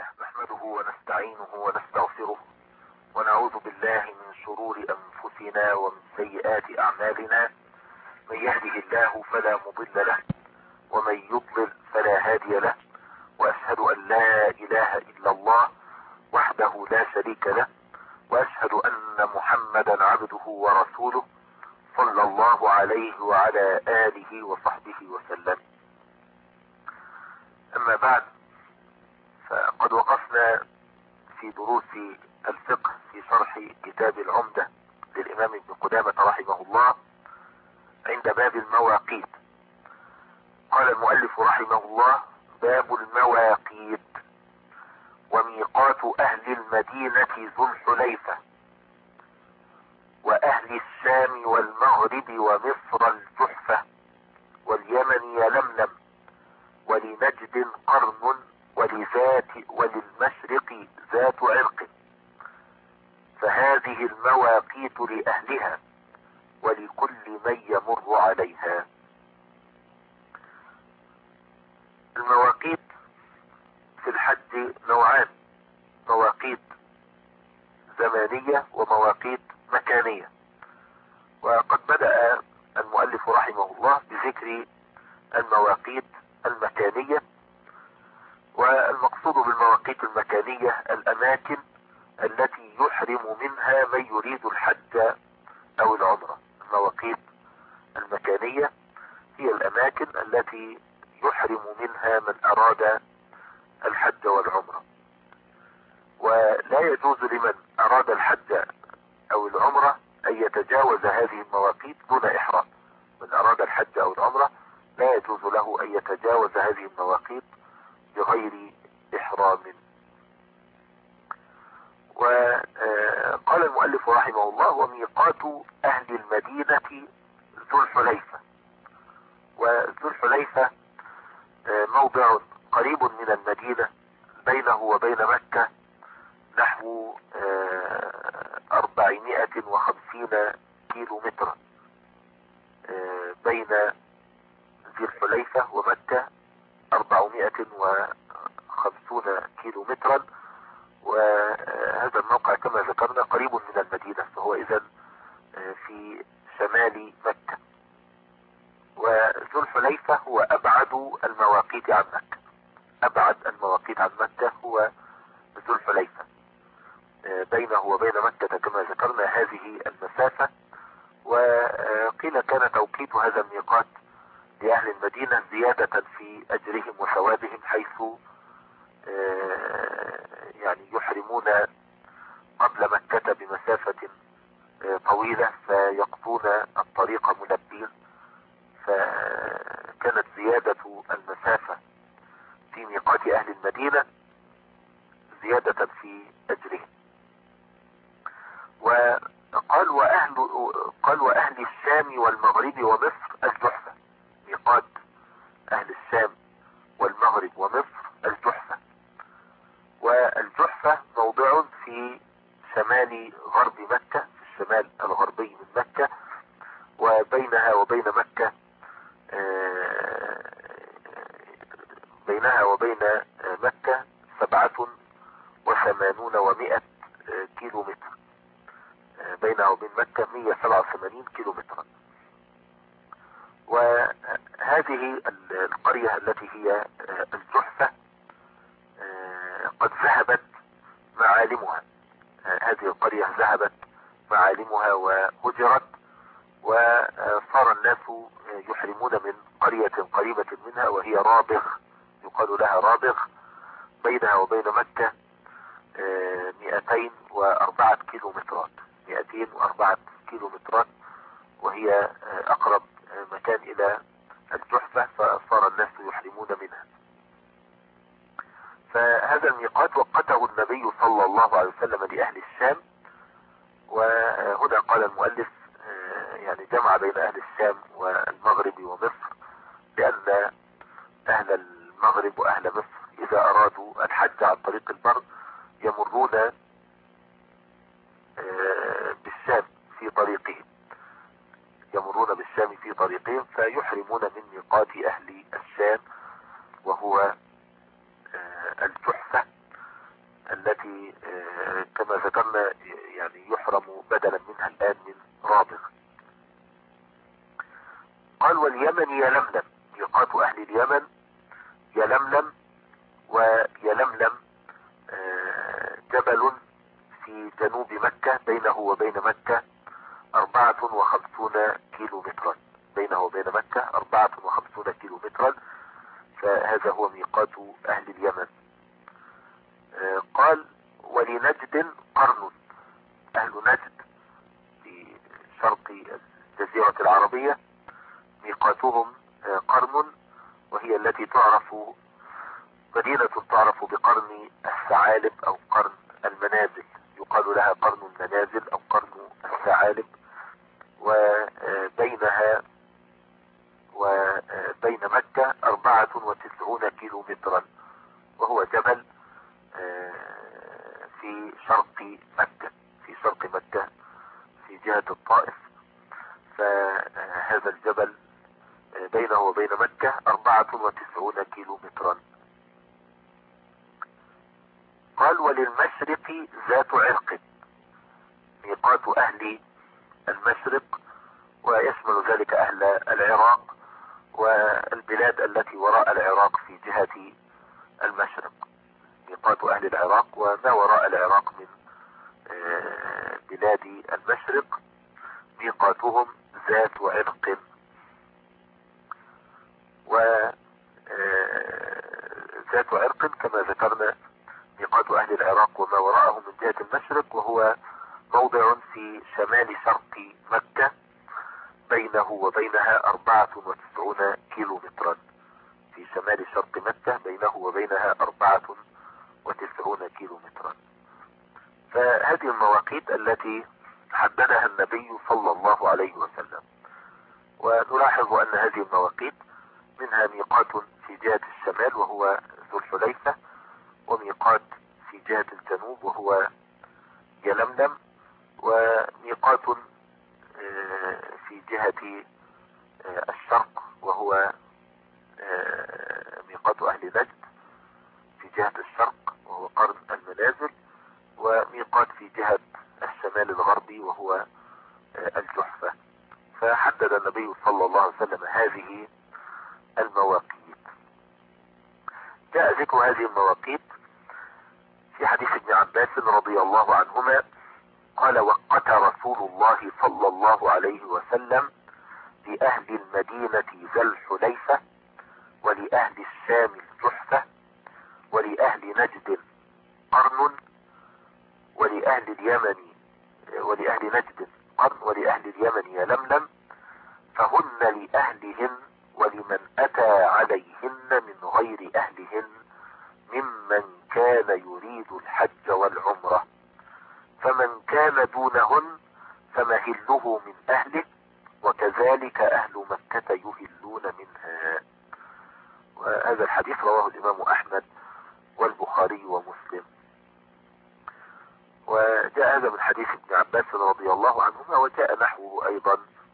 نحمده ونستعينه ونستغفره ونعوذ بالله من شرور أنفسنا ومن سيئات أعمالنا. من يهده الله فلا مضل له ومن يضلل فلا هادي له، وأشهد أن لا إله إلا الله وحده لا شريك له، وأشهد أن محمدا عبده ورسوله صلى الله عليه وعلى آله وصحبه وسلم. أما بعد، فقد وقفنا في دروس الفقه في شرح كتاب العمدة للإمام ابن قدامة رحمه الله عند باب المواقيت. قال المؤلف رحمه الله: باب المواقيت. وميقات أهل المدينة ذو الحليفة، وأهل الشام والمغرب ومصر الجحفة، واليمن يلملم، ولنجد قرن، وللمشرق ذات عرق. فهذه المواقيت لأهلها ولكل من يمر عليها. المواقيت في الحج نوعان: مواقيت زمانية ومواقيت مكانية. وقد بدأ المؤلف رحمه الله بذكر المواقيت المكانية. والمقصود بالمواقيت المكانية الأماكن التي يحرم منها من يريد الحج أو العمرة. المواقيت المكانية هي الأماكن التي يحرم منها من أراد الحج والعمرة، ولا يجوز لمن أراد الحج أو العمرة أن يتجاوز هذه المواقيت دون إحرام. من أراد الحج أو العمرة لا يجوز له أن يتجاوز هذه المواقيت بغير إحرام. وقال المؤلف رحمه الله: وميقات أهل المدينة ذو الحليفة. وذو الحليفة موضع قريب من المدينة، بينه وبين مكة نحو 450 كيلو مترا. بين ذي الحليفة ومكة 450 كيلو مترا، وهذا الموقع كما ذكرنا قريب من المدينة، فهو إذن في شمال مكة. وذو الحليفة هو أبعد المواقيت عن مكة. أبعد المواقيت عن مكة هو ذو الحليفة. بينه وبين مكة كما ذكرنا هذه المسافة. وقيل كان توقيت هذا الميقات لأهل المدينة زيادة في أجرهم وثوابهم، حيث يعني يحرمون قبل مكة بمسافة طويلة فيقضون الطريق ملبين، فكانت زيادة المسافة في ميقات أهل المدينة زيادة في أجرهم. قال وأهل الشام والمغرب ومصر الجحفة. ميقات أهل الشام والمغرب ومصر الجحفة. والجحفة موضع في شمال غرب مكة، في الشمال الغربي من مكة، وبينها وبين مكة بينها وبين مكة 87 و100 كيلو متر. بينها وبين مكة 187 كيلو مترا. وهذه القرية التي هي الجحفة قد ذهبت معالمها. هذه القرية ذهبت معالمها وهجرت، وصار الناس يحرمون من قرية قريبة منها وهي رابغ، يقال لها رابغ. بينها وبين مكة 204 كيلو مترات. 204 كيلو مترات، وهي أقرب مكان إلى الجحفة، فصار الناس يحرمون منها. فهذا الميقات وقته النبي صلى الله عليه وسلم لأهل الشام. وهنا قال المؤلف يعني جمع بين أهل الشام والمغرب ومصر، لأن أهل المغرب وأهل مصر إذا أرادوا الحج عن طريق البر يمرون بالشام في طريقهم، فيحرمون من ميقات أهل الشام وهو الجحفة. اليمن يلملم، ميقات أهل اليمن يلملم. ويلملم جبل في جنوب مكة، بينه وبين مكة 54 كيلو مترا، بينه وبين مكة 54 كيلو مترا، فهذا هو ميقات أهل اليمن. قال ولنجد قرن، أهل نجد في شرق الجزيرة العربية ميقاتهم قرن، وهي التي تعرف، مدينة تعرف بقرن الثعالب أو قرن المنازل، يقال لها قرن المنازل أو قرن الثعالب. وبينها وبين مكة 94 كيلو مترا، وهو جبل في شرق مكة، في شرق مكة في جهة الطائف. فهذا الجبل بينه وبين مكة 94 كيلو مترا. قال وللمشرق ذات عرق، ميقات أهل المشرق، ويشمل ذلك أهل العراق والبلاد التي وراء العراق في جهة المشرق. ميقات أهل العراق وما وراء العراق من بلاد المشرق ميقاتهم ذات عرق. وذات عرق كما ذكرنا ميقات أهل العراق وما وراءه من جهة المشرق، وهو موضع في شمال شرق مكة، بينه وبينها 94 كيلو مترا، في شمال شرق مكة بينه وبينها 94 كيلو مترا. فهذه المواقيت التي حددها النبي صلى الله عليه وسلم. ونلاحظ أن هذه المواقيت منها ميقات في جهة الشمال وهو ذو الحليفة، وميقات في جهة الجنوب وهو يلملم، وميقات في جهة الشرق وهو ميقات أهل نجد في جهة الشرق وهو قرن المنازل، وميقات في جهة الشمال الغربي وهو الجحفة. فحدد النبي صلى الله عليه وسلم هذه المواقيت. جاء ذكر هذه المواقيت في حديث ابن عباس رضي الله عنهما قال وقت رسول الله صلى الله عليه وسلم لأهل المدينة ذا الحليفة، ولأهل الشام الجحفة، ولأهل نجد قرن، ولأهل اليمن ولأهل نجد قرن، ولأهل اليمن يلملم، فهن لأهلهن ولمن أتى عليهن من غير أهلهن ممن كان يريد الحج والعمرة، فمن كان دونهن فمهله من أهله، وكذلك أهل مكة يهلون منها. وهذا الحديث رواه الإمام أحمد والبخاري ومسلم. وجاء هذا من حديث ابن عباس رضي الله عنهما، وجاء نحوه أيضا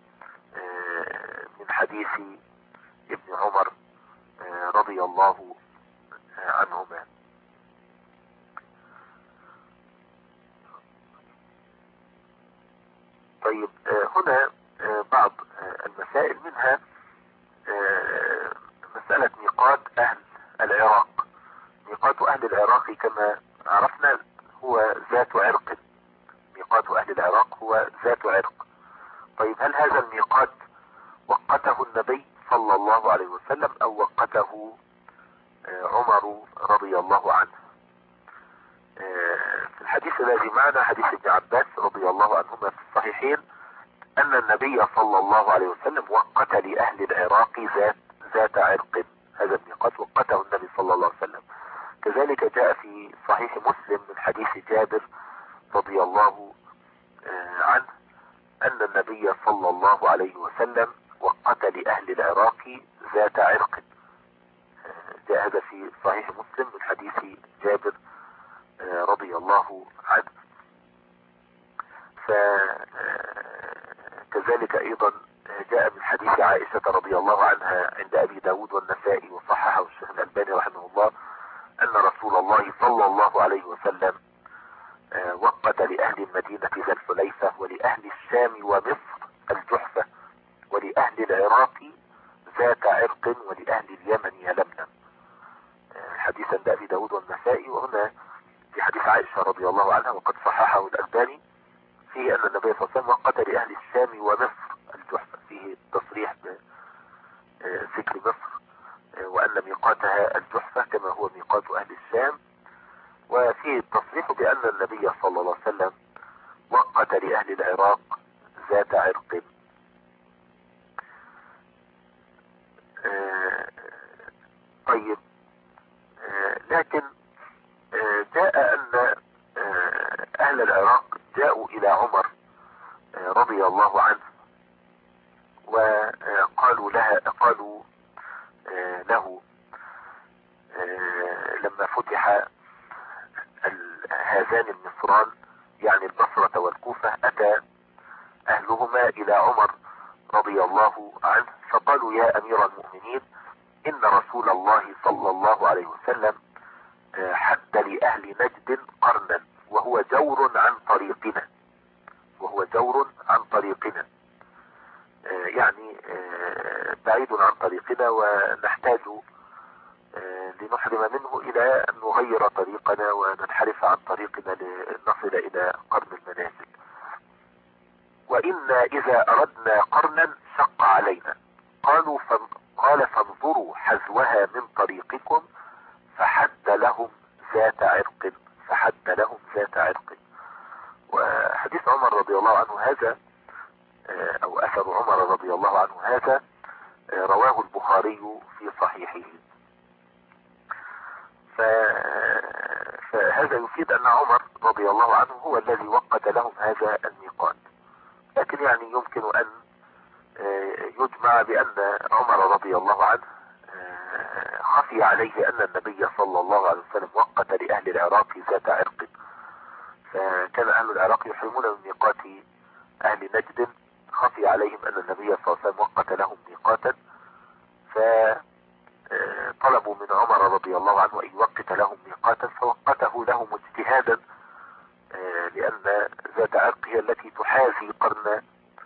من حديث ابن عمر رضي الله عنهما. طيب هنا بعض المسائل، منها مسألة ميقات أهل العراق. ميقات أهل العراق كما عرفنا هو ذات عرق، ميقات أهل العراق هو ذات عرق. طيب هل هذا الميقات وقته النبي صلى الله عليه وسلم أو وقته عمر رضي الله عنه؟ في الحديث الذي معنا حديث ابن عباس رضي الله عنهما في الصحيحين أن النبي صلى الله عليه وسلم وقت لأهل العراق ذات عرق، هذا الميقات وقته النبي صلى الله عليه وسلم. كذلك جاء في صحيح مسلم من حديث جابر رضي الله عنه أن النبي صلى الله عليه وسلم وقت لأهل العراق ذات عرق، جاء هذا في صحيح مسلم من حديث جابر رضي الله عنه. فكذلك أيضا جاء من حديث عائشة رضي الله عنها عند أبي داود والنسائي وصححه الشيخ الألباني رحمه الله أن رسول الله صلى الله عليه وسلم وقت لأهل المدينة ذا الحليفة، ولأهل الشام ومصر الجحفة، ولأهل العراق ذات عرق ولأهل اليمن يلملم. حديث عند أبي داود والنسائي. وهنا في حديث عائشة رضي الله عنها وقد صححه الألباني فيه أن النبي صلى الله عليه وسلم وقت لأهل الشام ومصر الجحفة، فيه تصريح بذكر مصر وأن ميقاتها الجحفة كما هو ميقات أهل الشام، وفيه التصريح بأن النبي صلى الله عليه وسلم وقت لأهل العراق ذات عرق. طيب، لكن جاء أن أهل العراق جاءوا إلى عمر رضي الله عنه وقالوا له لما فتح هذان المصران يعني البصرة والكوفة، أتى أهلهما إلى عمر رضي الله عنه فقالوا يا أمير المؤمنين إن رسول الله صلى الله عليه وسلم حد لأهل نجد قرنا وهو جور عن طريقنا، يعني بعيد عن طريقنا ونحتاج لنحرم منه إلى أن نغير طريقنا وننحرف عن طريقنا لنصل إلى قرن المنازل، وإنا إذا أردنا قرنا شق علينا. قال فانظروا حذوها من طريقكم فحد لهم ذات عرق. وحديث عمر رضي الله عنه هذا أو أثر عمر رضي الله عنه هذا رواه البخاري في صحيحه. فهذا يفيد أن عمر رضي الله عنه هو الذي وقت لهم هذا الميقات، لكن يعني يمكن أن يجمع بأن عمر رضي الله عنه خفي عليه أن النبي صلى الله عليه وسلم وقت لأهل العراق ذات عرق، فكان أهل العراق يحرمون من ميقات أهل نجد، خفي عليهم أن النبي صلى الله عليه وسلم وقت لهم ميقاتا، فطلبوا من عمر رضي الله عنه أن يوقت لهم ميقاتا فوقته لهم اجتهادا، لأن ذات عرق هي التي تحاذي قرن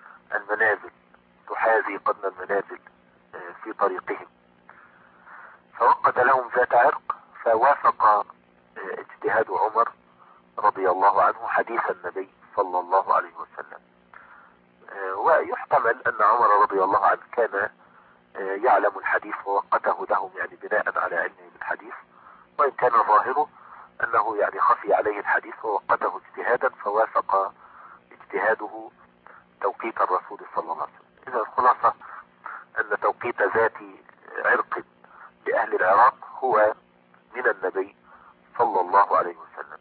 المنازل في طريقهم، فوقت لهم ذات عرق فوافق اجتهاد عمر رضي الله عنه حديث النبي صلى الله عليه وسلم. ويحتمل أن عمر رضي الله عنه كان يعلم الحديث ووقته لهم يعني بناء على علمه بالحديث، وإن كان ظاهره أنه يعني خفي عليه الحديث ووقته اجتهادا فوافق اجتهاده توقيت الرسول صلى الله عليه وسلم. إذا الخلاصة أن توقيت ذات عرق لأهل العراق هو من النبي صلى الله عليه وسلم.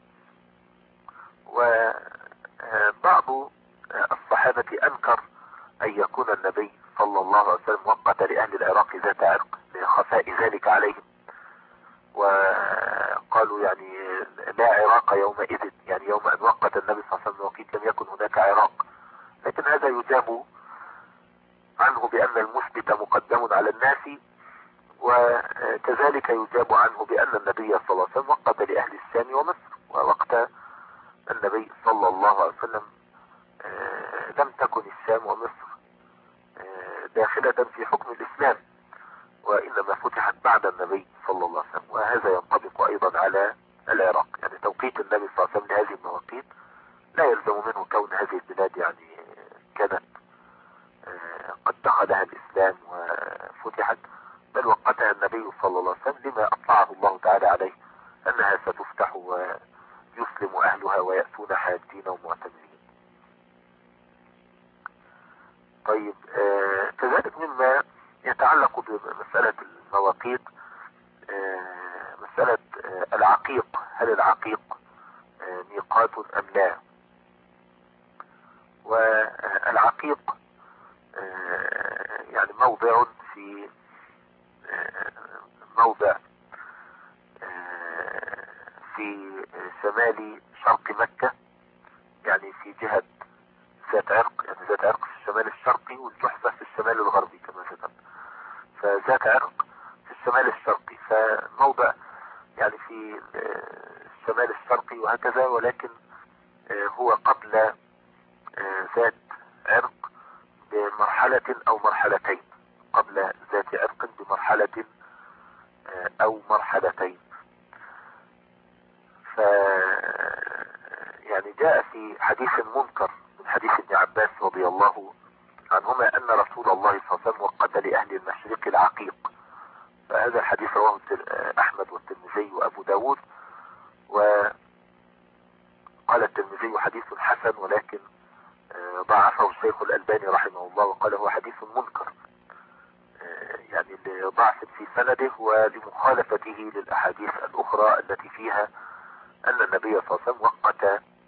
وبعض الصحابة أنكر أن يكون النبي صلى الله عليه وسلم وقت لأهل العراق ذات عرق لخفاء ذلك عليهم، وقالوا يعني لا عراق يومئذ، يعني يوم أن وقت النبي صلى الله عليه وسلم وقيت لم يكن هناك عراق، لكن هذا يجاب عنه بأن المثبت مقدم على الناس، وكذلك يجاب عنه بأن النبي صلى الله عليه وسلم وقت لأهل الشام ومصر، ووقت النبي صلى الله عليه وسلم لم تكن الشام ومصر داخلة في حكم الإسلام، وإنما فتحت بعد النبي صلى الله عليه وسلم، وهذا ينطبق أيضا على العراق. يعني توقيت النبي صلى الله عليه وسلم لهذه المواقيت لا يلزم منه كون هذه البلاد يعني كانت قد دخلها الإسلام وفتحت، بل وقتها النبي صلى الله عليه وسلم لما أطلعه الله تعالى عليه أنها ستفتح ويسلم أهلها ويأتون حاجين ومعتمرين. طيب، كذلك مما يتعلق بمسألة المواقيت مسألة العقيق، هل العقيق ميقات أم لا؟ والعقيق يعني موضع في شمال شرق مكة، يعني في جهة ذات عرق، يعني ذات عرق في الشمال الشرقي والجحفة في الشمال الغربي كما ذكرت، فذات عرق في الشمال الشرقي، فموضع يعني في الشمال الشرقي وهكذا، ولكن هو قبل ذات عرق بمرحلة أو مرحلتين، قبل ذات عرق بمرحلة او مرحلتين. ف يعني جاء في حديث منكر من حديث ابن عباس رضي الله عنهما ان رسول الله صلى الله عليه وسلم وقت لاهل المشرق العقيق. فهذا الحديث رواه احمد والترمذي وابو داود، وقال الترمذي حديث حسن، ولكن ضعفه الشيخ الألباني رحمه الله وقال هو حديث منكر، يعني لضعف في سنده ولمخالفته للأحاديث الأخرى التي فيها أن النبي صلى الله عليه وسلم وقت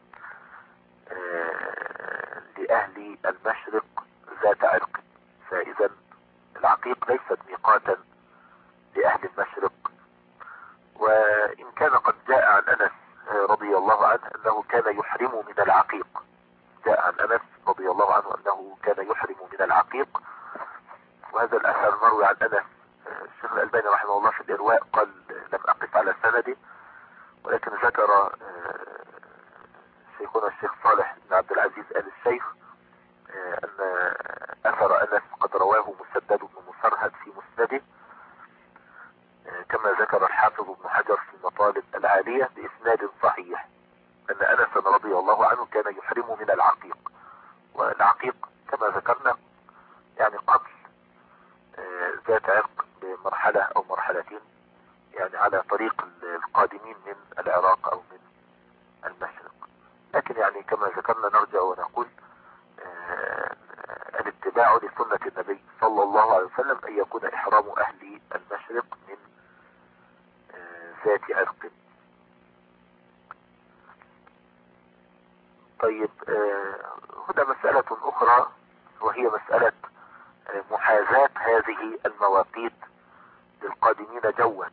لأهل المشرق ذات عرق. فإذا العقيق ليست ميقاتا لأهل المشرق. وإن كان قد جاء عن أنس رضي الله عنه أنه كان يحرم من العقيق، جاء عن أنس رضي الله عنه أنه كان يحرم من العقيق، وهذا الأثر مروي عن أنس. الشيخ الألباني رحمه الله في الإرواء قال لم أقف على سنده، ولكن ذكر شيخنا الشيخ صالح بن عبد العزيز آل الشيخ أن أثر أنس قد رواه مسدد بن مسرهد في مسنده، كما ذكر الحافظ ابن حجر في المطالب العالية بإسناد صحيح أن أنس رضي الله عنه كان يحرم من العقيق. والعقيق كما ذكرنا يعني قبل ذات عرق بمرحلة أو مرحلتين، يعني على طريق القادمين من العراق أو من المشرق. لكن يعني كما ذكرنا نرجع ونقول الاتباع لسنة النبي صلى الله عليه وسلم أن يكون إحرام أهل المشرق من ذات عرق. طيب هنا مسألة أخرى، وهي مسألة محاذاة هذه المواقيت للقادمين جوا.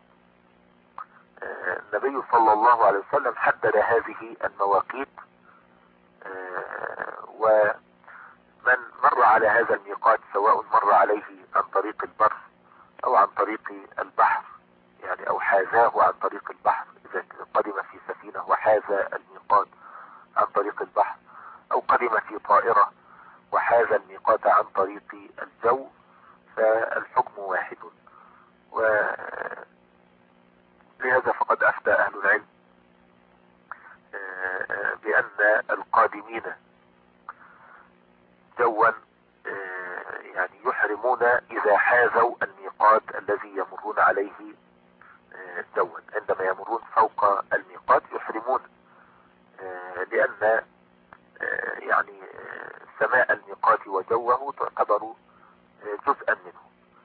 النبي صلى الله عليه وسلم حدد هذه المواقيت، ومن مر على هذا الميقات سواء مر عليه عن طريق البر أو عن طريق البحر، يعني أو حاذاه عن طريق البحر، إذا قدم في سفينة وحاذ الميقات عن طريق البحر، أو قدم في طائرة وحاذ الميقات عن طريق الجو، فالحكم واحد. ولهذا فقد أفتى أهل العلم بأن القادمين جوا يعني يحرمون إذا حاذوا الميقات الذي يمرون عليه جوا. عندما يمرون فوق الميقات يحرمون، لأن يعني سماء الميقات وجوه تعتبر جزءا منه.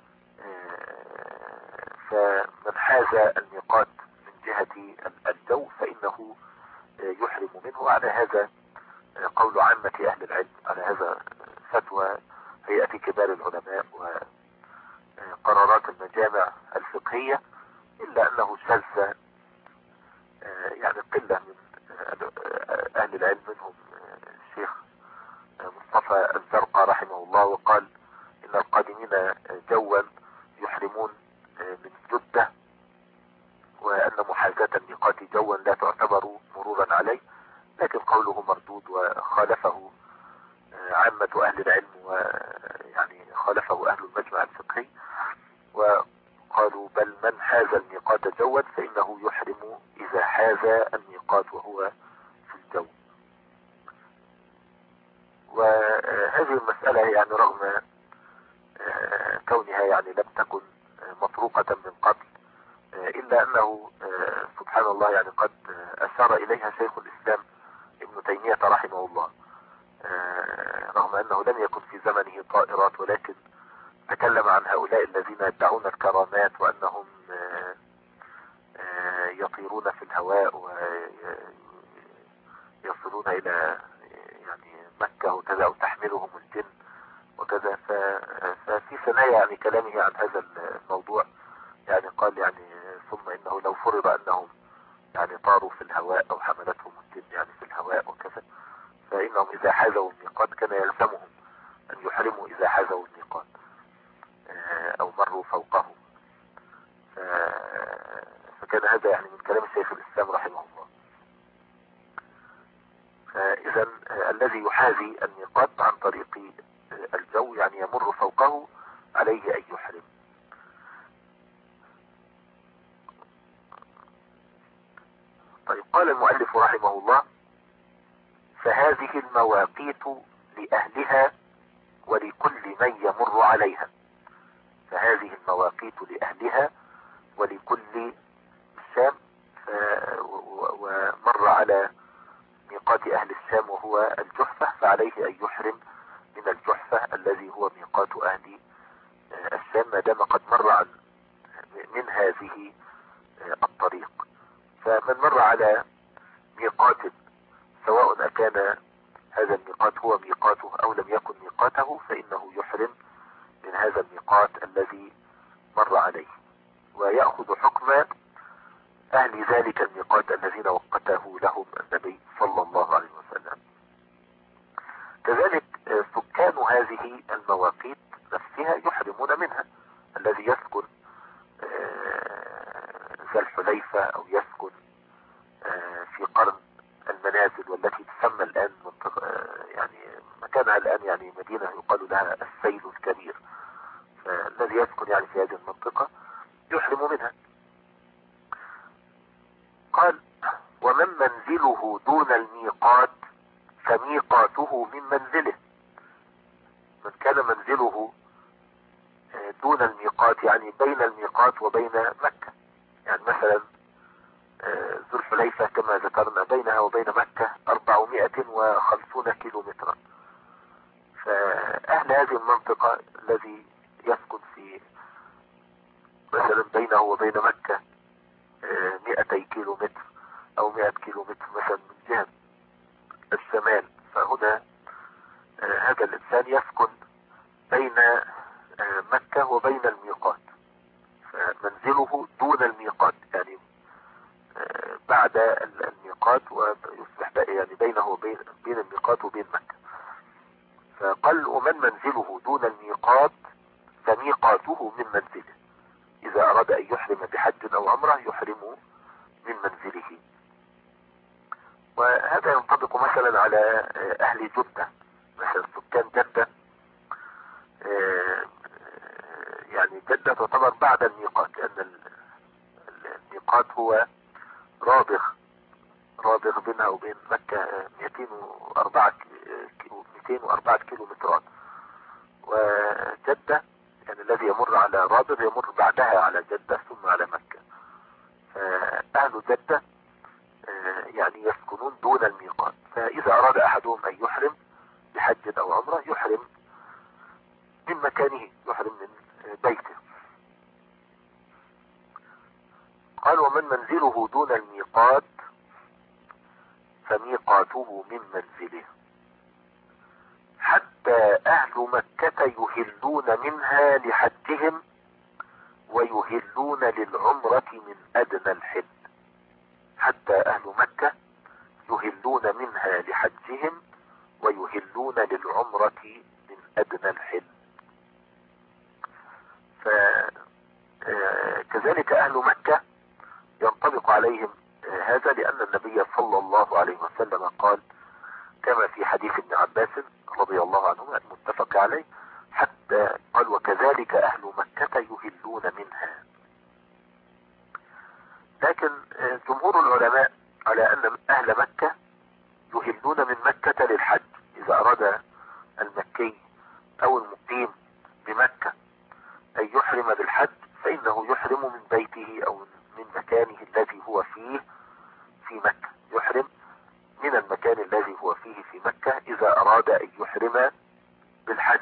فمن حاز الميقات من جهة الجو فإنه يحرم منه. على هذا قول عامة أهل العلم، على هذا فتوى هيئة كبار العلماء وقرارات المجامع الفقهية، إلا أنه شذ يعني قلة من أهل العلم، منهم الشيخ مصطفى الزرقاء رحمه الله، وقال إن القادمين جوا يحرمون من جدة، وأن محاذاة الميقات جوا لا تعتبر مرورا عليه. لكن قوله مردود، وخالفه عامة أهل العلم، ويعني خالفه أهل المجمع الفقهي، وقالوا بل من حاز الميقات جوا فإنه يحرم إذا حاز الميقات وهو في الجو. وهذه المسألة يعني رغم كونها يعني لم تكن مطروقة من قبل، إلا أنه سبحان الله يعني قد أشار إليها شيخ الإسلام ابن تيمية رحمه الله، رغم أنه لم يكن في زمنه طائرات، ولكن تكلم عن هؤلاء الذين يدعون الكرامات وأنهم يطيرون في الهواء ويصلون إلى يعني مكة وكذا، أو تحملهم الجن وكذا. ففي ثنايا يعني كلامه عن هذا الموضوع يعني قال يعني ثم إنه لو فرض أنهم يعني طاروا في الهواء أو حملتهم الجن يعني في الهواء وكذا، فإنهم إذا حاذوا الميقات كان يلزمهم أن يحرموا إذا حاذوا الميقات أو مروا فوقه. فكان هذا يعني من كلام الشيخ الإسلام رحمه الله. فإذا الذي يحاذي الميقات عن طريق الجو يعني يمر فوقه، فعليه أن يحرم. طيب، قال المؤلف رحمه الله: فهذه المواقيت لأهلها ولكل من يمر عليها. فهذه المواقيت لأهلها ولكل الشام، ومر على ميقات أهل الشام وهو الجحفة، فعليه أن يحرم من الجحفة الذي هو ميقات أهل الشام ما دام قد مر عن من هذه الطريق. فمن مر على ميقات سواء أكان هذا الميقات هو ميقاته أو لم يكن ميقاته فإنه يحرم من هذا الميقات الذي مر عليه، ويأخذ حكم أهل ذلك الميقات الذين وقته لهم النبي صلى الله عليه وسلم. كذلك سكان هذه المواقيت نفسها يحرمون منها. الذي يسكن ذا الحليفة أو يسكن في قرن المنازل والتي تسمى الآن منطقة، يعني مكانها الآن يعني مدينة يقال لها السيل الكبير، فالذي يسكن يعني في هذه المنطقة يحرم منها. قال: ومن منزله دون الميقات فميقاته من منزله. من كان منزله دون الميقات يعني بين الميقات وبين مكة، يعني مثلا ذو الحليفة كما ذكرنا بينها وبين مكة 450 كيلومترا، فأهل هذه المنطقة الذي يسكن في مثلا بينه وبين مكة 200 كيلومتر أو 100 كيلومتر مثلا من جهة الشمال، فهنا هذا الإنسان يسكن بين مكة وبين الميقات، فمنزله دون الميقات يعني بعد الميقات، ويصبح يعني بينه وبين الميقات وبين مكة. فقال: ومن منزله دون الميقات فميقاته من منزله. إذا أراد أن يحرم بحج أو عمرة يحرم من منزله. وهذا ينطبق مثلا على أهل جدة، مثلا سكان جدة، يعني جدة تعتبر بعد الميقات، لأن الميقات هو رابغ بينها وبين مكة 204 كيلومترات، وجدة يعني الذي يمر على رابغ يمر بعدها على جدة ثم على مكة. فأهل جدة يعني يسكنون دون الميقات، فإذا أراد أحدهم أن يحرم بحج أو عمرة يحرم من مكانه، يحرم من بيته. قال: ومن منزله دون الميقات فميقاته من منزله، حتى أهل مكة يهلون منها لحجهم ويهلون للعمرة من أدنى الحل. حتى أهل مكة يهلون منها لحجهم ويهلون للعمرة من أدنى الحل. فكذلك أهل مكة ينطبق عليهم هذا، لأن النبي صلى الله عليه وسلم قال كما في حديث ابن عباس رضي الله عنهما المتفق عليه، حتى قال: وكذلك أهل مكة يهلون منها. لكن جمهور العلماء على أن أهل مكة يهلون من مكة للحج. إذا أراد المكي أو المقيم بمكة أن يحرم بالحج فإنه يحرم من بيته أو من مكانه الذي هو فيه في مكة، يحرم من المكان الذي هو فيه في مكة إذا أراد أن يحرم بالحج.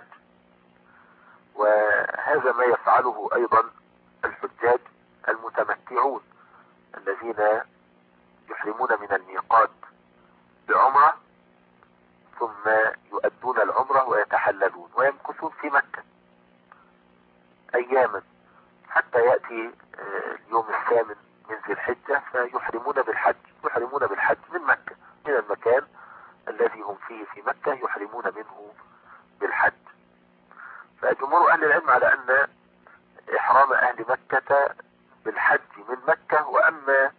وهذا ما يفعله أيضا الحجاج المتمتعون الذين يحرمون من الميقات بعمرة ثم يؤدون العمرة ويتحللون ويمكثون في مكة أياما حتى يأتي اليوم الثامن من ذي الحجة فيحرمون بالحج، يحرمون بالحج من مكة، من المكان الذي هم فيه في مكة يحرمون منه بالحج. فجمهور أهل العلم على أن إحرام أهل مكة بالحج من مكة، وأما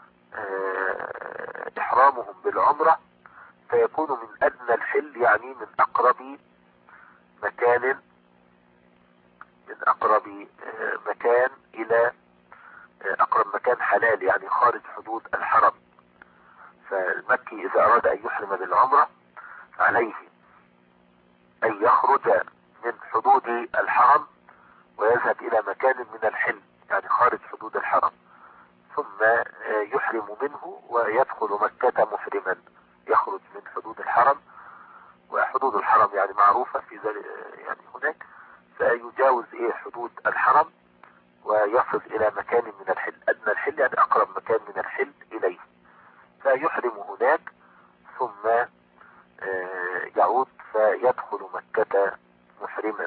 إحرامهم بالعمرة فيكون من أدنى الحل، يعني من أقرب مكان اقرب مكان الى اقرب مكان حلال، يعني خارج حدود الحرم. فالمكي اذا اراد ان يحرم بالعمرة عليه ان يخرج من حدود الحرم ويذهب الى مكان من الحل، يعني خارج حدود الحرم، ثم يحرم منه ويدخل مكة محرما. يخرج من حدود الحرم، وحدود الحرم يعني معروفة في ذلك، يعني هناك فيجاوز حدود الحرم ويصل الى مكان من الحل، ادنى الحل يعني اقرب مكان من الحل اليه، فيحرم هناك ثم يعود فيدخل مكة محرما.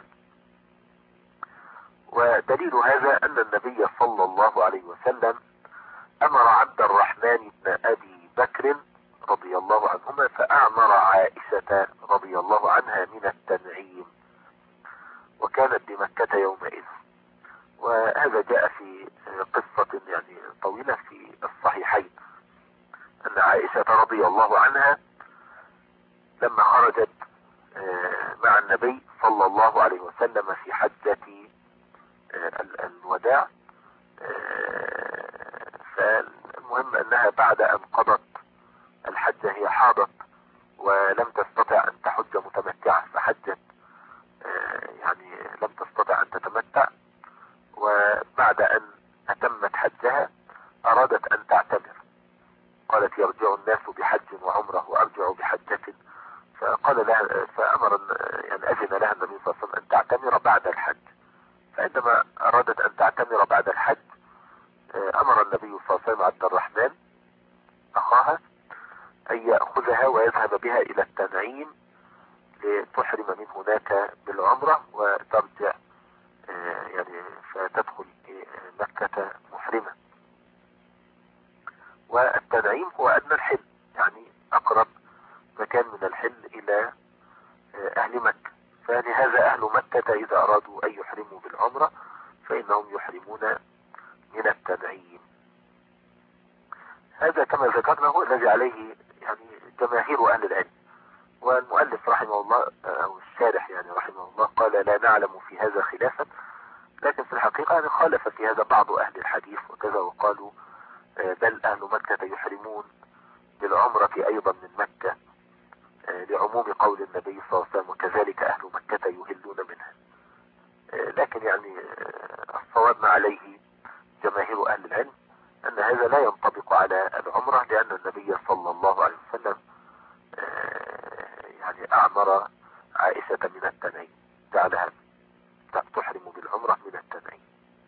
ودليل هذا ان النبي صلى الله عليه وسلم امر عبد الرحمن بن ابي بكر رضي الله عنهما فاعمر عائشة رضي الله عنها من التنعيم، وكانت بمكة يومئذ. وهذا جاء في قصة يعني طويلة في الصحيحين، ان عائشة رضي الله عنها لما خرجت مع النبي صلى الله عليه وسلم في حجة الوداع، فالمهم انها بعد ان قضت الحجة هي حاضت ولم تستطع ان تحج متمتعة، فحجت يعني لم تستطع ان تتمتع، وبعد ان اتمت حجها ارادت ان تعتمر. قالت يرجع الناس بحج وعمره وارجع بحجة، فقال لها فامر يعني اذن لها النبي صلى الله عليه وسلم ان تعتمر بعد الحج. فعندما ارادت ان تعتمر بعد الحج امر النبي صلى الله عليه وسلم عبد الرحمن اخاها ان يأخذها ويذهب بها الى التنعيم لتحرم من هناك بالعمرة وترجع يعني فتدخل مكة محرمة. والتنعيم هو ادنى الحل، يعني اقرب مكان من الحل الى اهل مكة، فلهذا اهل مكة اذا ارادوا ان يحرموا بالعمرة فانهم يحرمون من التنعيم. هذا كما ذكرنا هو الذي عليه يعني جماهير اهل العلم. والمؤلف رحمه الله او الشارح يعني رحمه الله قال لا نعلم في هذا خلافا، لكن في الحقيقة يعني خالف في هذا بعض اهل الحديث وكذا، وقالوا بل اهل مكة يحرمون بالعمرة ايضا من مكة لعموم قول النبي صلى الله عليه وسلم وكذلك اهل مكة يهلون منها. لكن يعني الصواب ما عليه جماهير اهل العلم ان هذا لا ينطبق على العمرة، لان النبي صلى الله عليه وسلم يعني اعمر عائشة من التنعيم، جعلها تحرم بالعمرة من التنعيم.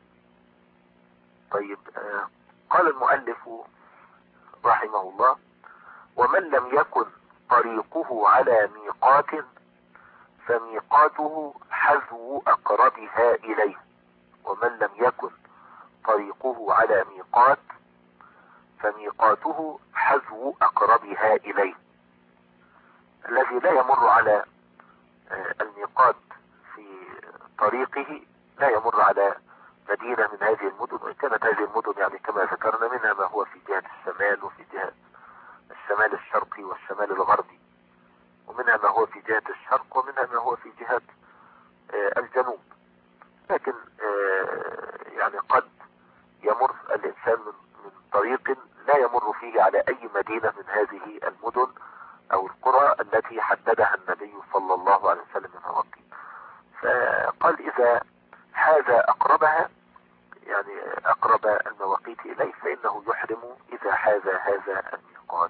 طيب قال المؤلف رحمه الله ومن لم يكن طريقه على ميقات فميقاته حذو اقربها اليه. ومن لم يكن طريقه على ميقات فميقاته حذو اقربها اليه. الذي لا يمر على الميقات في طريقه لا يمر على مدينة من هذه المدن، وإن كانت هذه المدن يعني كما ذكرنا منها ما هو في جهة الشمال وفي جهة الشمال الشرقي والشمال الغربي، ومنها ما هو في جهة الشرق ومنها ما هو في جهة الجنوب. لكن يعني قد يمر الإنسان من طريق لا يمر فيه على أي مدينة من هذه المدن أو القرى التي حددها النبي صلى الله عليه وسلم من مواقيت. فقال إذا حاز أقربها يعني أقرب المواقيت إليه فإنه يحرم إذا حاز هذا الميقات.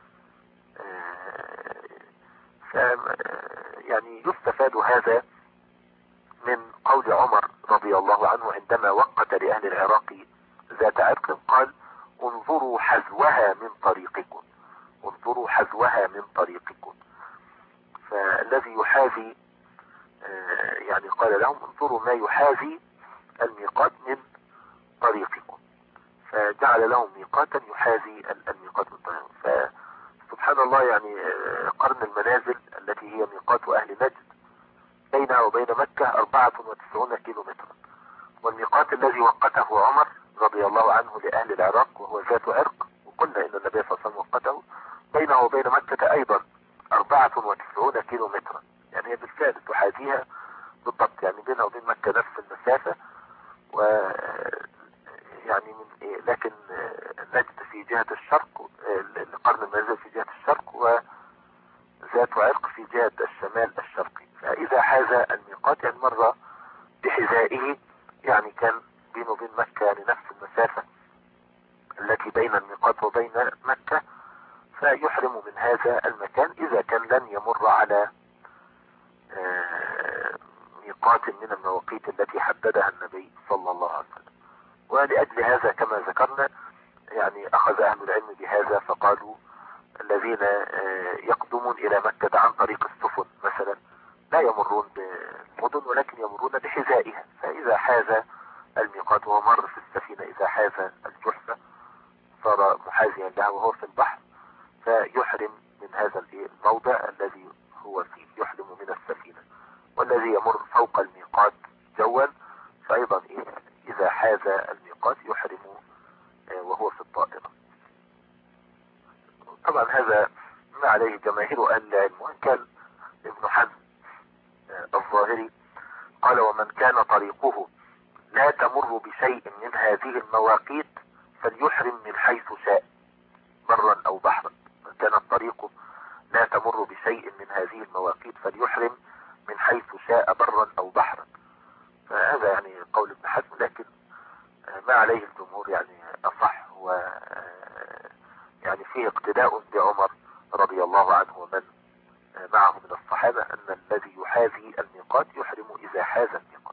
يعني يستفاد هذا من قول عمر رضي الله عنه عندما وقت لأهل العراق ذات عرق قال انظروا حذوها من طريقكم، انظروا حذوها من طريقكم. فالذي يحاذي يعني قال لهم انظروا ما يحاذي الميقات من طريقكم، فجعل لهم ميقاتا يحاذي الميقات من طريقكم. فسبحان الله يعني قرن المنازل التي هي ميقات أهل نجد بينها وبين مكة 94 كيلو مترا، والميقات الذي وقته عمر رضي الله عنه لأهل العراق وهو ذات عرق، وقلنا إن النبي صلى الله عليه وسلم وقته بينه وبين مكة أيضا 94 كيلو مترا، يعني هي بالفعل تحاذيها بالضبط، يعني بينها وبين مكة نفس المسافة، و يعني من لكن نجد في جهة الشرق، القرن المنزل في جهة الشرق، وذات عرق في جهة الشمال الشرقي. فإذا حاز الميقات يعني مر بحذائه، يعني كان بينه وبين مكة يعني نفس المسافة التي بين الميقات وبين مكة، فيحرم من هذا المكان إذا كان لن يمر على ميقات من المواقيت التي حددها النبي صلى الله عليه وسلم. ولأجل هذا كما ذكرنا يعني أخذ أهل العلم بهذا، فقالوا الذين يقدمون إلى مكة عن طريق السفن مثلا لا يمرون بالمدن ولكن يمرون بحذائها، فإذا حاز الميقات ومر في السفينة، إذا حاز الجحفة صار محاذيا لها وهو في البحر، فيحرم من هذا الموضع الذي هو فيه، يحرم من السفينة. والذي يمر فوق الميقات جوا فأيضا إذا حاز الميقات يحرم وهو في الطائرة. طبعا هذا ما عليه جماهير أهل العلم، وإن كان ابن حزم الظاهري قال ومن كان طريقه لا تمر بشيء من هذه المواقيت فليحرم من حيث شاء برا أو بحرا. من كان طريقه لا تمر بشيء من هذه المواقيت فليحرم من حيث شاء برا أو بحرا. فهذا يعني قول ابن حزم، لكن ما عليه الجمهور يعني أصح، و يعني فيه اقتداء بعمر رضي الله عنه ومن معه من الصحابة أن الذي يحاذي الميقات يحرم إذا حاز الميقات.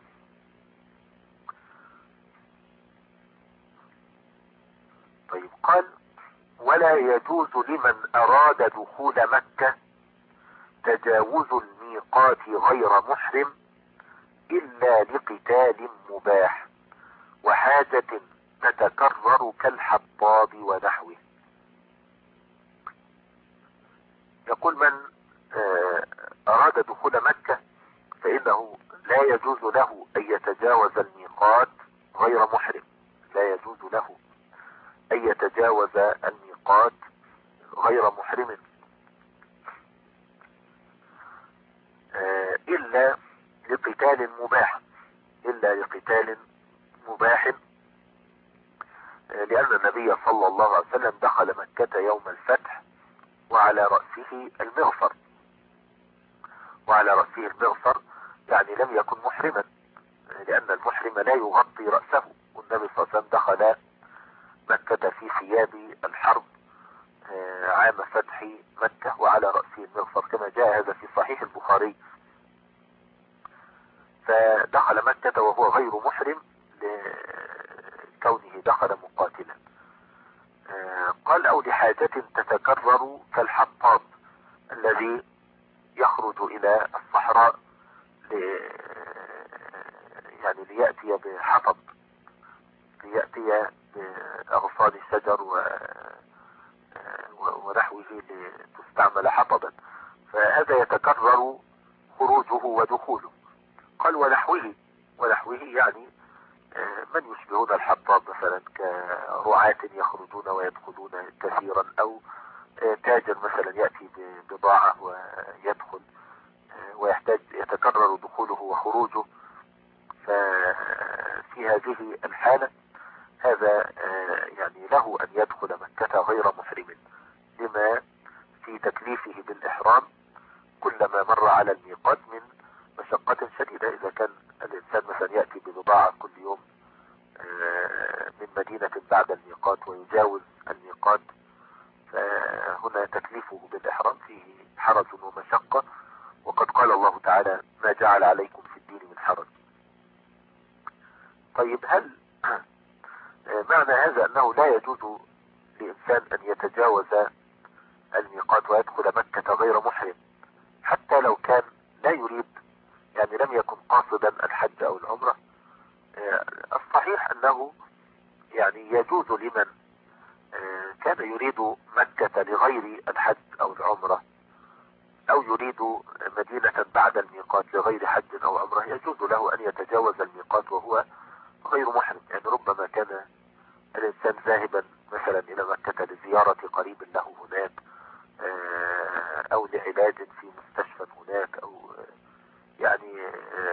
طيب قال ولا يجوز لمن أراد دخول مكة تجاوز الميقات غير محرم إلا لقتال مباح وحاجة تتكرر كالحطاب ونحوه. يقول من أراد دخول مكة فإنه لا يجوز له أن يتجاوز الميقات غير محرم، لا يجوز له أن يتجاوز الميقات غير محرم إلا لقتال مباح، إلا لقتال مباح، لأن النبي صلى الله عليه وسلم دخل مكة يوم الفتح وعلى رأسه المغفر، وعلى رأسه المغفر يعني لم يكن محرما، لأن المحرم لا يغطي رأسه، والنبي صلى الله عليه وسلم دخل مكة في ثياب الحرب عام فتح مكة وعلى رأسه المغفر كما جاء هذا في صحيح البخاري. فدخل مكة وهو غير محرم لكونه دخل مقاتلا. قال أو لحاجة تتكرر كالحطاب الذي يخرج إلى الصحراء يعني ليأتي بحطب، ليأتي بأغصان الشجر ونحوه لتستعمل حطبا، فهذا يتكرر خروجه ودخوله. قال ونحوه يعني من يشبهون الحطاب مثلا كرعاة يخرجون ويدخلون كثيرا، او تاجر مثلا يأتي ببضاعة ويدخل ويحتاج يتكرر دخوله وخروجه. ففي هذه الحالة هذا يعني له أن يدخل مكة غير محرم لما في تكليفه بالإحرام كلما مر على الميقات من مشقة شديدة. إذا كان الإنسان مثلا يأتي ببضاعة كل يوم من مدينة بعد الميقات ويجاوز الميقات، فهنا تكليفه بالإحرام فيه حرج ومشقة، وقد قال الله تعالى ما جعل عليكم في الدين من حرج. طيب هل معنى هذا أنه لا يجوز لإنسان أن يتجاوز الميقات ويدخل مكة غير محرم حتى لو كان لا يريد، يعني لم يكن قاصدا الحج أو العمرة؟ الصحيح أنه يعني يجوز لمن كان يريد مكة لغير الحج أو العمرة، أو يريد مدينة بعد الميقات لغير حج أو عمرة، يجوز له أن يتجاوز الميقات وهو غير محرم. يعني ربما كان الإنسان ذاهبا مثلا إلى مكة لزيارة قريب له هناك، أو لعلاج في مستشفى هناك، أو يعني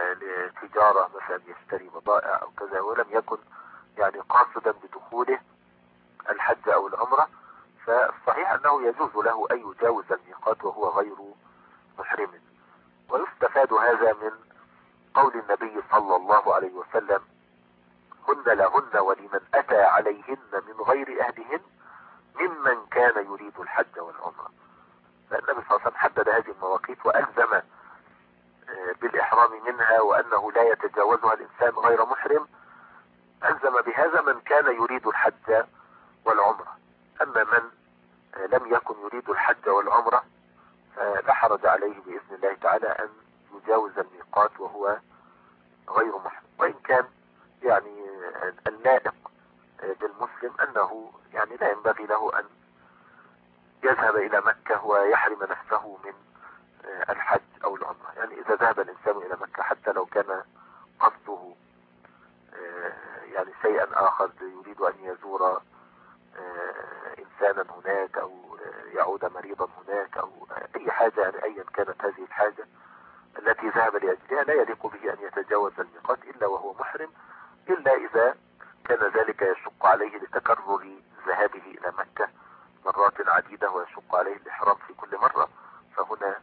والعمرة، فالصحيح أنه يجوز له أن يجاوز الميقات وهو غير محرم. ويستفاد هذا من قول النبي صلى الله عليه وسلم: هن لهن ولمن أتى عليهن من غير أهلهن ممن كان يريد الحج والعمرة. فالنبي صلى الله عليه وسلم حدد هذه المواقيت وألزم بالإحرام منها، وأنه لا يتجاوزها الإنسان غير محرم. ألزم بهذا من كان يريد الحج والعمرة. أما من لم يكن يريد الحج والعمرة فلا حرج عليه بإذن الله تعالى أن يجاوز الميقات وهو غير محرم. وإن كان يعني اللائق بالمسلم أنه يعني لا ينبغي له أن يذهب إلى مكة ويحرم نفسه من الحج أو العمرة. يعني إذا ذهب الإنسان إلى مكة حتى لو كان قصده يعني شيئا آخر، يريد أن يزور إنسانا هناك أو يعود مريضا هناك أو أي حاجة، يعني أيا كانت هذه الحاجة التي ذهب لأجلها، لا يليق به أن يتجاوز الميقات إلا وهو محرم، إلا إذا كان ذلك يشق عليه لتكرر ذهابه إلى مكة مرات عديدة ويشق عليه الإحرام في كل مرة، فهنا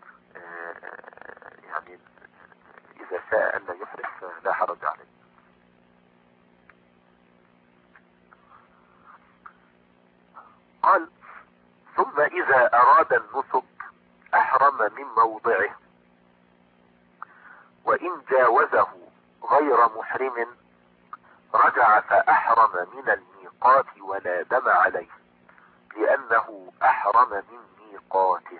يعني إذا شاء أن لا يحرم فلا حرج عليه. قال: ثم إذا أراد النسك أحرم من موضعه، وإن جاوزه غير محرم رجع فأحرم من الميقات ولا دم عليه لأنه أحرم من ميقاته.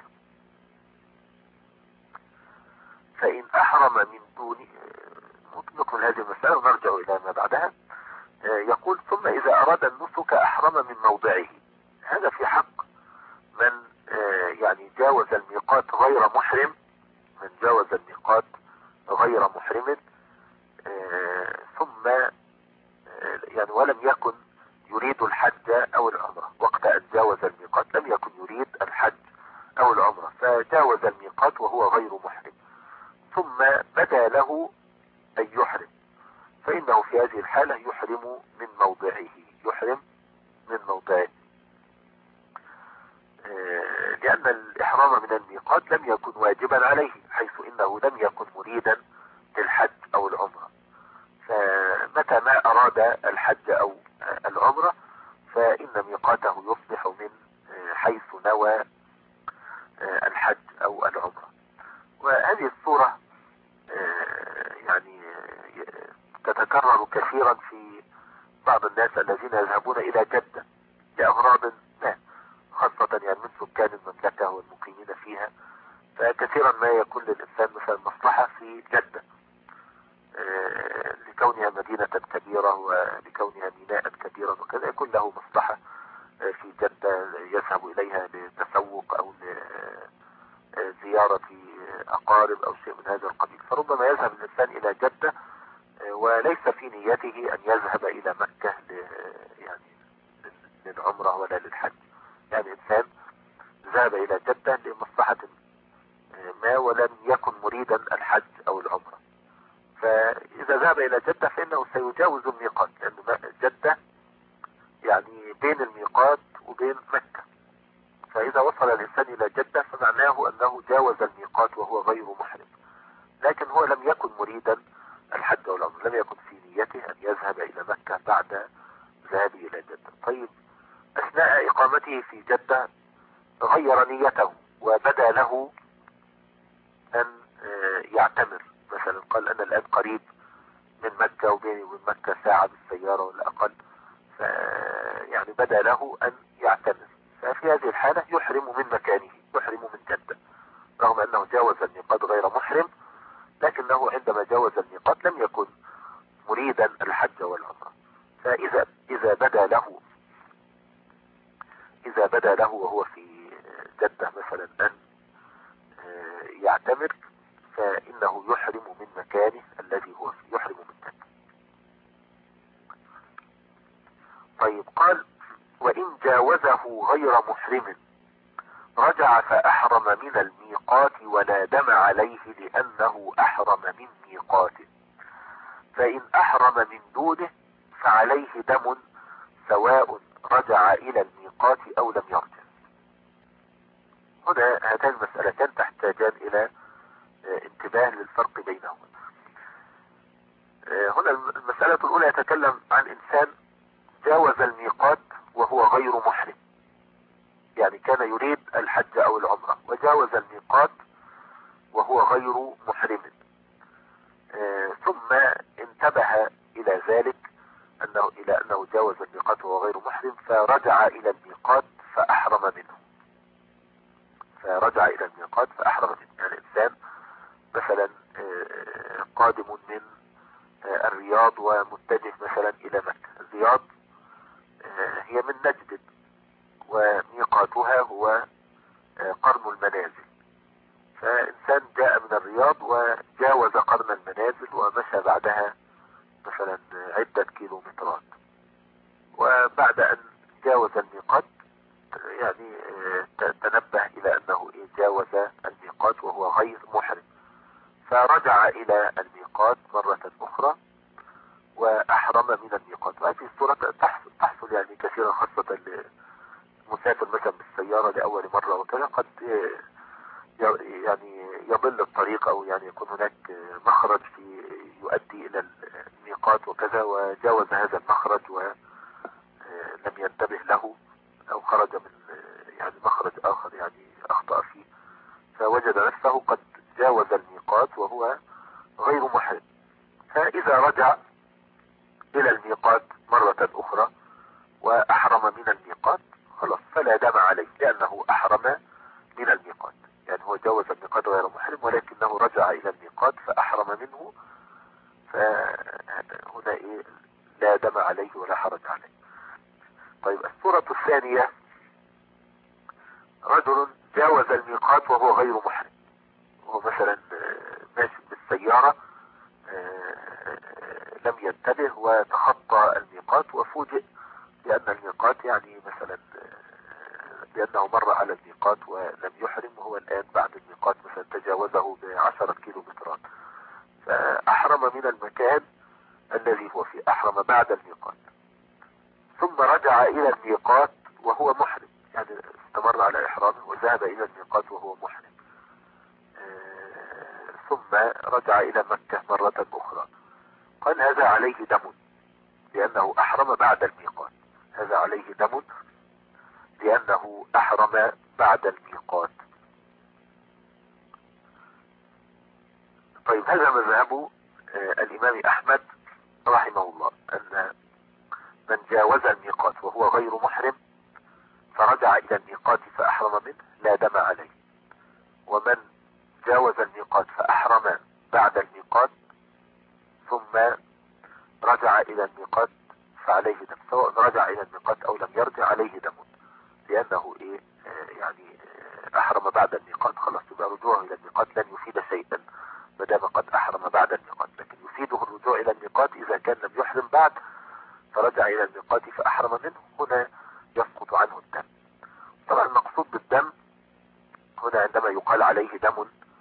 فإن أحرم من دون نكمل هذه المسألة ونرجع إلى ما بعدها. يقول: ثم إذا أراد النسك أحرم من موضعه. هذا في حق من يعني جاوز الميقات غير محرم، من جاوز الميقات غير محرم ثم يعني ولم يكن يريد الحج أو العمرة. وقت أن جاوز الميقات لم يكن يريد الحج أو العمرة، فجاوز الميقات وهو غير محرم، ثم بدا له أن يحرم، فإنه في هذه الحالة يحرم من موضعه، يحرم من موضعه، لأن الإحرام من الميقات لم يكن واجبا عليه، حيث إنه لم يكن مريدا للحج أو العمرة. فمتى ما أراد الحج أو العمرة فإن ميقاته يصبح من حيث نوى الحج أو العمرة. وهذه الصورة يعني تتكرر كثيرا في بعض الناس الذين يذهبون إلى جدة لأغراض ما، خاصة يعني من سكان المملكة والمقيمين فيها، فكثيرا ما يكون للإنسان مثلا مصلحة في جدة لكونها مدينة كبيرة ولكونها ميناء كبيرا وكذا، يكون له مصلحة في جدة يذهب إليها لتسوق أو لزيارة أقارب أو شيء من هذا القبيل. فربما يذهب الإنسان إلى جدة وليس في نيته أن يذهب إلى مكة يعني للعمرة ولا للحج. يعني إنسان ذهب إلى جدة لمصلحة ما ولم يكن مريدا الحج أو العمرة، فإذا ذهب إلى جدة فإنه سيجاوز الميقات، لأن جدة يعني بين الميقات وبين مكة، فإذا وصل الإنسان إلى جدة فمعناه أنه جاوز الميقات وهو غير محرم، لكن هو لم يكن مريدا الحج والعمرة، لم يكن في نيته أن يذهب إلى مكة بعد ذهابه إلى جدة. طيب، أثناء إقامته في جدة غير نيته وبدا له أن يعتمر، مثلا قال أنا الآن قريب من مكة وبيني وبين مكة ساعة بالسيارة ولا أقل، يعني بدا له أن يعتمر، ففي هذه الحالة يحرم من مكانه، يحرم من جدة، رغم أنه جاوز الميقات غير محرم، لكنه عندما جاوز الميقات لم يكن مريدا الحج والعمرة. فإذا بدا له وهو في جدة مثلا أن يعتمر، فإنه يحرم من مكانه الذي هو فيه، يحرم من جدة. طيب، قال: وإن جاوزه غير محرم رجع فأحرم من الميقات ولا دم عليه لأنه أحرم من ميقاته. فإن أحرم من دونه فعليه دم سواء رجع إلى الميقات أو لم يرجع. هنا هاتان المسألتان تحتاجان إلى انتباه للفرق بينهما. هنا المسألة الأولى يتكلم عن إنسان جاوز الميقات وهو غير محرم، يعني كان يريد الحج أو العمرة وجاوز الميقات وهو غير محرم، ثم انتبه إلى ذلك أنه جاوز الميقات وهو غير محرم، فرجع إلى الميقات فأحرم منه. يعني إنسان مثلا قادم من الرياض ومتجه مثلا إلى مكة. الرياض هي من نجد، وميقاتها هو قرن المنازل، فإنسان جاء من الرياض وجاوز قرن المنازل ومشى بعدها مثلا عدة كيلومترات، وبعد أن جاوز الميقات يعني تنبه إلى أنه جاوز الميقات وهو غير محرم، فرجع إلى الميقات مرة أخرى وأحرم من الميقات. وهذه الصورة تحصل يعني كثيرا، خاصة المسافر مثلا بالسيارة لأول مرة وكذا، قد يعني يضل الطريق، أو يعني يكون هناك مخرج يؤدي إلى الميقات وكذا، وجاوز هذا المخرج ولم ينتبه له، أو خرج من يعني مخرج آخر يعني أخطأ فيه، فوجد نفسه قد جاوز الميقات وهو غير محرم. فإذا رجع إلى الميقات مرة أخرى وأحرم من الميقات خلاص فلا دم عليه، لأنه أحرم من الميقات، يعني هو جاوز الميقات غير محرم ولكنه رجع إلى الميقات فأحرم منه، فهنا لا دم عليه ولا حرج عليه. طيب الصورة الثانية، رجل جاوز الميقات وهو غير محرم، وهو مثلا ماشي بالسيارة لم ينتبه وتخطى الميقات، وفوجئ بأن الميقات يعني مثلا بأنه مر على الميقات ولم يحرم، وهو الآن بعد الميقات مثلا تجاوزه ب10 كيلومترات، فأحرم من المكان الذي هو فيه، أحرم بعد الميقات، ثم رجع إلى الميقات وهو محرم، يعني استمر على إحرامه وذهب إلى الميقات وهو محرم، ثم رجع إلى مكة مرة أخرى. قال هذا عليه دم لأنه أحرم بعد الميقات، هذا عليه دم لأنه أحرم بعد الميقات. طيب هذا مذهب الإمام أحمد رحمه الله، أن من جاوز الميقات وهو غير محرم فرجع إلى الميقات فأحرم منه لا دم عليه، ومن جاوز الميقات فأحرم بعد الميقات ثم رجع إلى الميقات فعليه دم، سواء رجع إلى الميقات أو لم يرجع عليه دم، لأنه يعني أحرم بعد الميقات، خلاص يبقى رجوعه إلى الميقات لن يفيد شيئا ما دام قد أحرم بعد الميقات، لكن يفيده الرجوع إلى الميقات إذا كان لم يحرم بعد فرجع إلى الميقات فأحرم منه، هنا يسقط عنه الدم. طبعا المقصود بالدم هنا عندما يقال عليه دم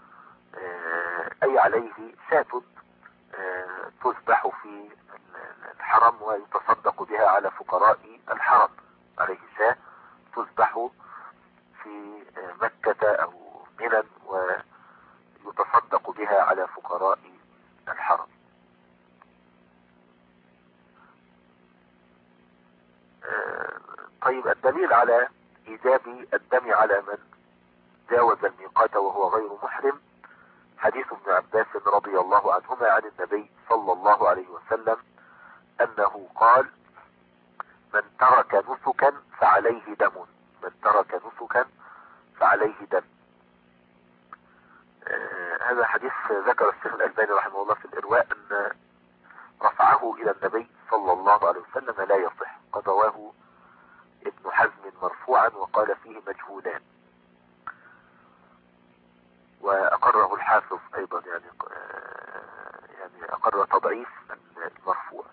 أي عليه شاة تذبح في الحرم ويتصدق بها على فقراء الحرم، عليه شاة تذبح في مكة أو منى ويتصدق بها على فقراء الحرم. طيب الدليل على إيجاب الدم على من جاوز الميقات وهو غير محرم حديث ابن عباس رضي الله عنهما عن النبي صلى الله عليه وسلم أنه قال من ترك نسكا فعليه دم، من ترك نسكا فعليه دم. هذا حديث ذكر الشيخ الألباني رحمه الله في الإرواء أن رفعه إلى النبي صلى الله عليه وسلم لا يصح، قد رواه ابن حزم مرفوعا وقال فيه مجهولان، وأقره الحافظ أيضا يعني أقر تضعيف المرفوع.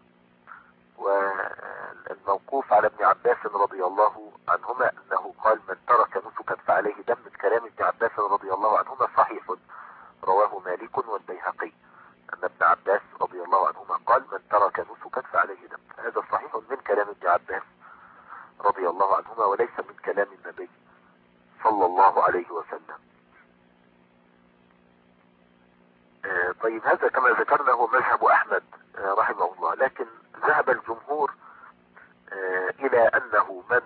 والموقوف على ابن عباس رضي الله عنهما أنه قال من ترك نسكا فعليه دم، من كلام ابن عباس رضي الله عنهما صحيح، رواه مالك والبيهقي أن ابن عباس رضي الله عنهما قال من ترك نسكا فعليه دم، هذا صحيح من كلام ابن عباس من كلام النبي صلى الله عليه وسلم. طيب هذا كما ذكرنا هو مذهب أحمد رحمه الله، لكن ذهب الجمهور إلى أنه من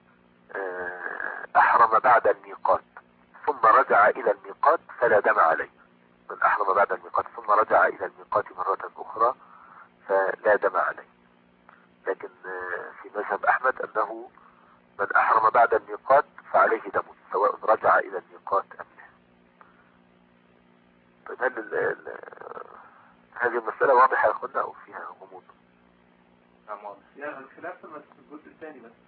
أحرم بعد الميقات ثم رجع إلى الميقات فلا دم عليه. من أحرم بعد الميقات ثم رجع إلى الميقات مرة أخرى فلا دم عليه. لكن في مذهب أحمد أنه من أحرم بعد الميقات فعليه دم سواء رجع إلى الميقات أم لا. طيب هل هذه المسألة واضحة يا أخوانا أو فيها غموض؟ نعم واضح. يعني الخلاف في الجزء الثاني بس.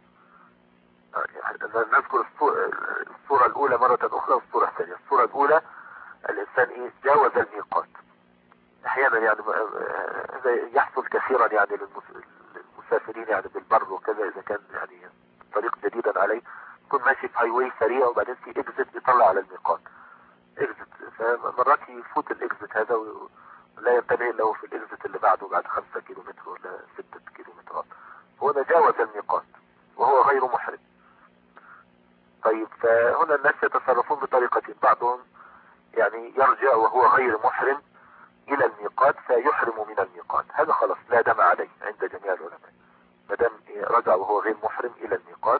نذكر الصورة الأولى مرة أخرى والصورة الثانية. الصورة الأولى الإنسان جاوز الميقات. أحيانا يعني يحصل كثيرا يعني للمسافرين يعني بالبر وكذا، إذا كان يعني طريق جديدا عليه يكون ماشي في هاي واي سريع وبعدين في اكزت بيطلع على الميقات اكزت، فمرات يفوت الاكزت هذا ولا ينتبه له في الاكزت اللي بعده بعد 5 كيلومتر ولا 6 كيلومترات، هو تجاوز الميقات وهو غير محرم. طيب فهنا الناس يتصرفون بطريقة، بعضهم يعني يرجع وهو غير محرم الى الميقات فيحرم من الميقات، هذا خلاص لا دم عليه عند جميع العلماء ما دام رجع وهو غير محرم الى الميقات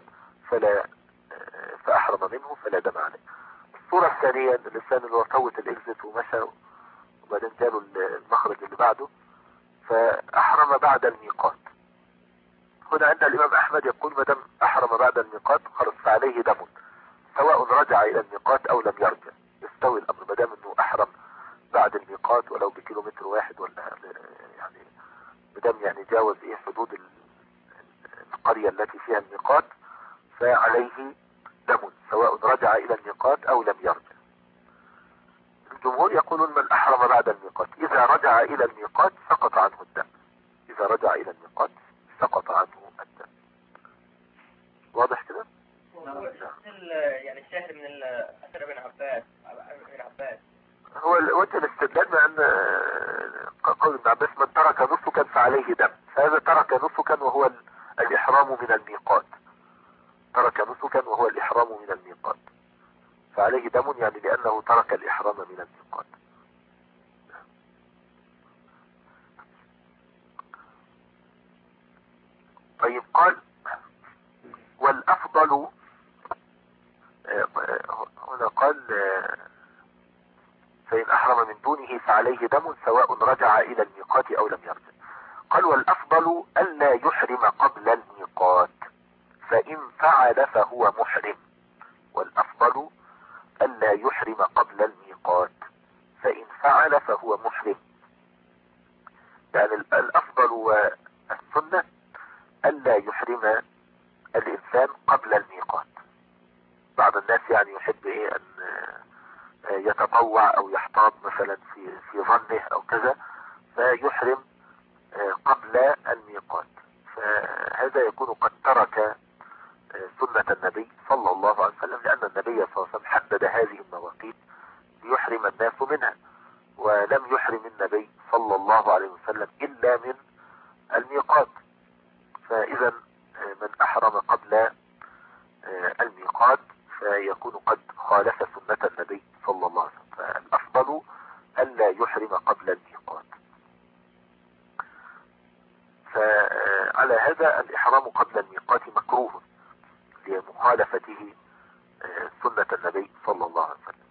فاحرم منه فلا دم عليه. الصورة الثانية الانسان اللي هو فوت الاكزت ومشى وبعدين جاله المخرج اللي بعده فاحرم بعد الميقات. هنا عند الامام احمد يقول ما دام احرم بعد الميقات خلاص فعليه دم سواء رجع الى الميقات او لم يرجع، يستوي الامر ما دام انه احرم بعد الميقات ولو بكيلومتر واحد ولا يعني بدم يعني جاوز حدود القرية التي فيها الميقات فعليه دم سواء رجع الى الميقات او لم يرجع. الجمهور يقولون من احرم بعد الميقات اذا رجع الى الميقات سقط عنه الدم، اذا رجع الى الميقات سقط عنه الدم. واضح كده؟ يعني الشاهد من اثر ابن عباس هو وجه الاستدلال بأن قول ابن عباس من ترك نسكا فعليه دم، فهذا ترك نسكا وهو الإحرام من الميقات، ترك نسكا وهو الإحرام من الميقات فعليه دم يعني لأنه ترك الإحرام من الميقات. طيب قال والأفضل هنا قال فإن أحرم من دونه فعليه دم سواء رجع إلى الميقات أو لم يرجع. قال والأفضل ألا يحرم قبل الميقات فإن فعل فهو محرم. والأفضل ألا يحرم قبل الميقات فإن فعل فهو محرم. يعني الأفضل والسنة ألا يحرم الإنسان قبل الميقات. بعض الناس يعني يحب أن يتطوع او يحتاط مثلا في ظنه او كذا فيحرم قبل الميقات، فهذا يكون قد ترك سنة النبي صلى الله عليه وسلم، لان النبي صلى الله عليه وسلم حدد هذه المواقيت ليحرم الناس منها، ولم يحرم النبي صلى الله عليه وسلم الا من الميقات. فاذا من احرم قبل الميقات فيكون قد خالف سنة النبي صلى الله عليه وسلم، فالأفضل ألا يحرم قبل الميقات. فعلى هذا الإحرام قبل الميقات مكروه لمخالفته سنة النبي صلى الله عليه وسلم.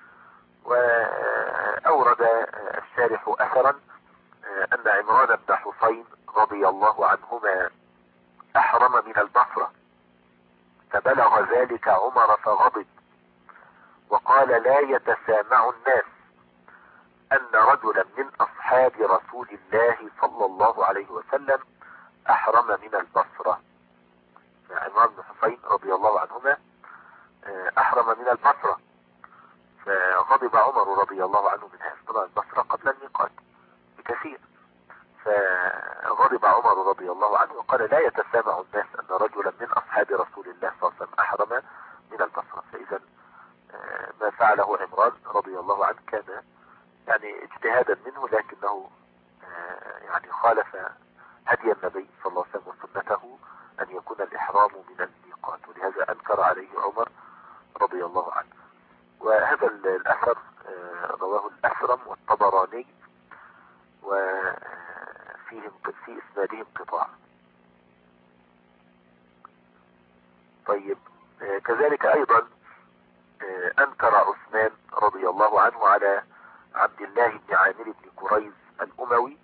وأورد الشارح أثرا أن عمران بن حسين رضي الله عنهما أحرم من البصرة فبلغ ذلك عمر فغضب وقال لا يتسامع الناس أن رجلا من أصحاب رسول الله صلى الله عليه وسلم أحرم من البصرة. عمران بن حسين رضي الله عنهما أحرم من البصرة فغضب عمر رضي الله عنه من هذا. طبعا البصرة قبل الميقات بكثير، فغضب عمر رضي الله عنه وقال لا يتسامع الناس أن رجلا من أصحاب رسول الله صلى الله عليه وسلم أحرم من البصرة. فإذا ما فعله عمران رضي الله عنه كان يعني اجتهادا منه، لكنه يعني خالف هدي النبي صلى الله عليه وسلم وسنته أن يكون الإحرام من الميقات، ولهذا ولهذا أنكر عليه عمر رضي الله عنه. وهذا الأثر رواه الأثرم والطبراني، وفيه في إسناده انقطاع. طيب، كذلك أيضا أنكر عثمان رضي الله عنه على عبد الله بن عامر بن كريز الأموي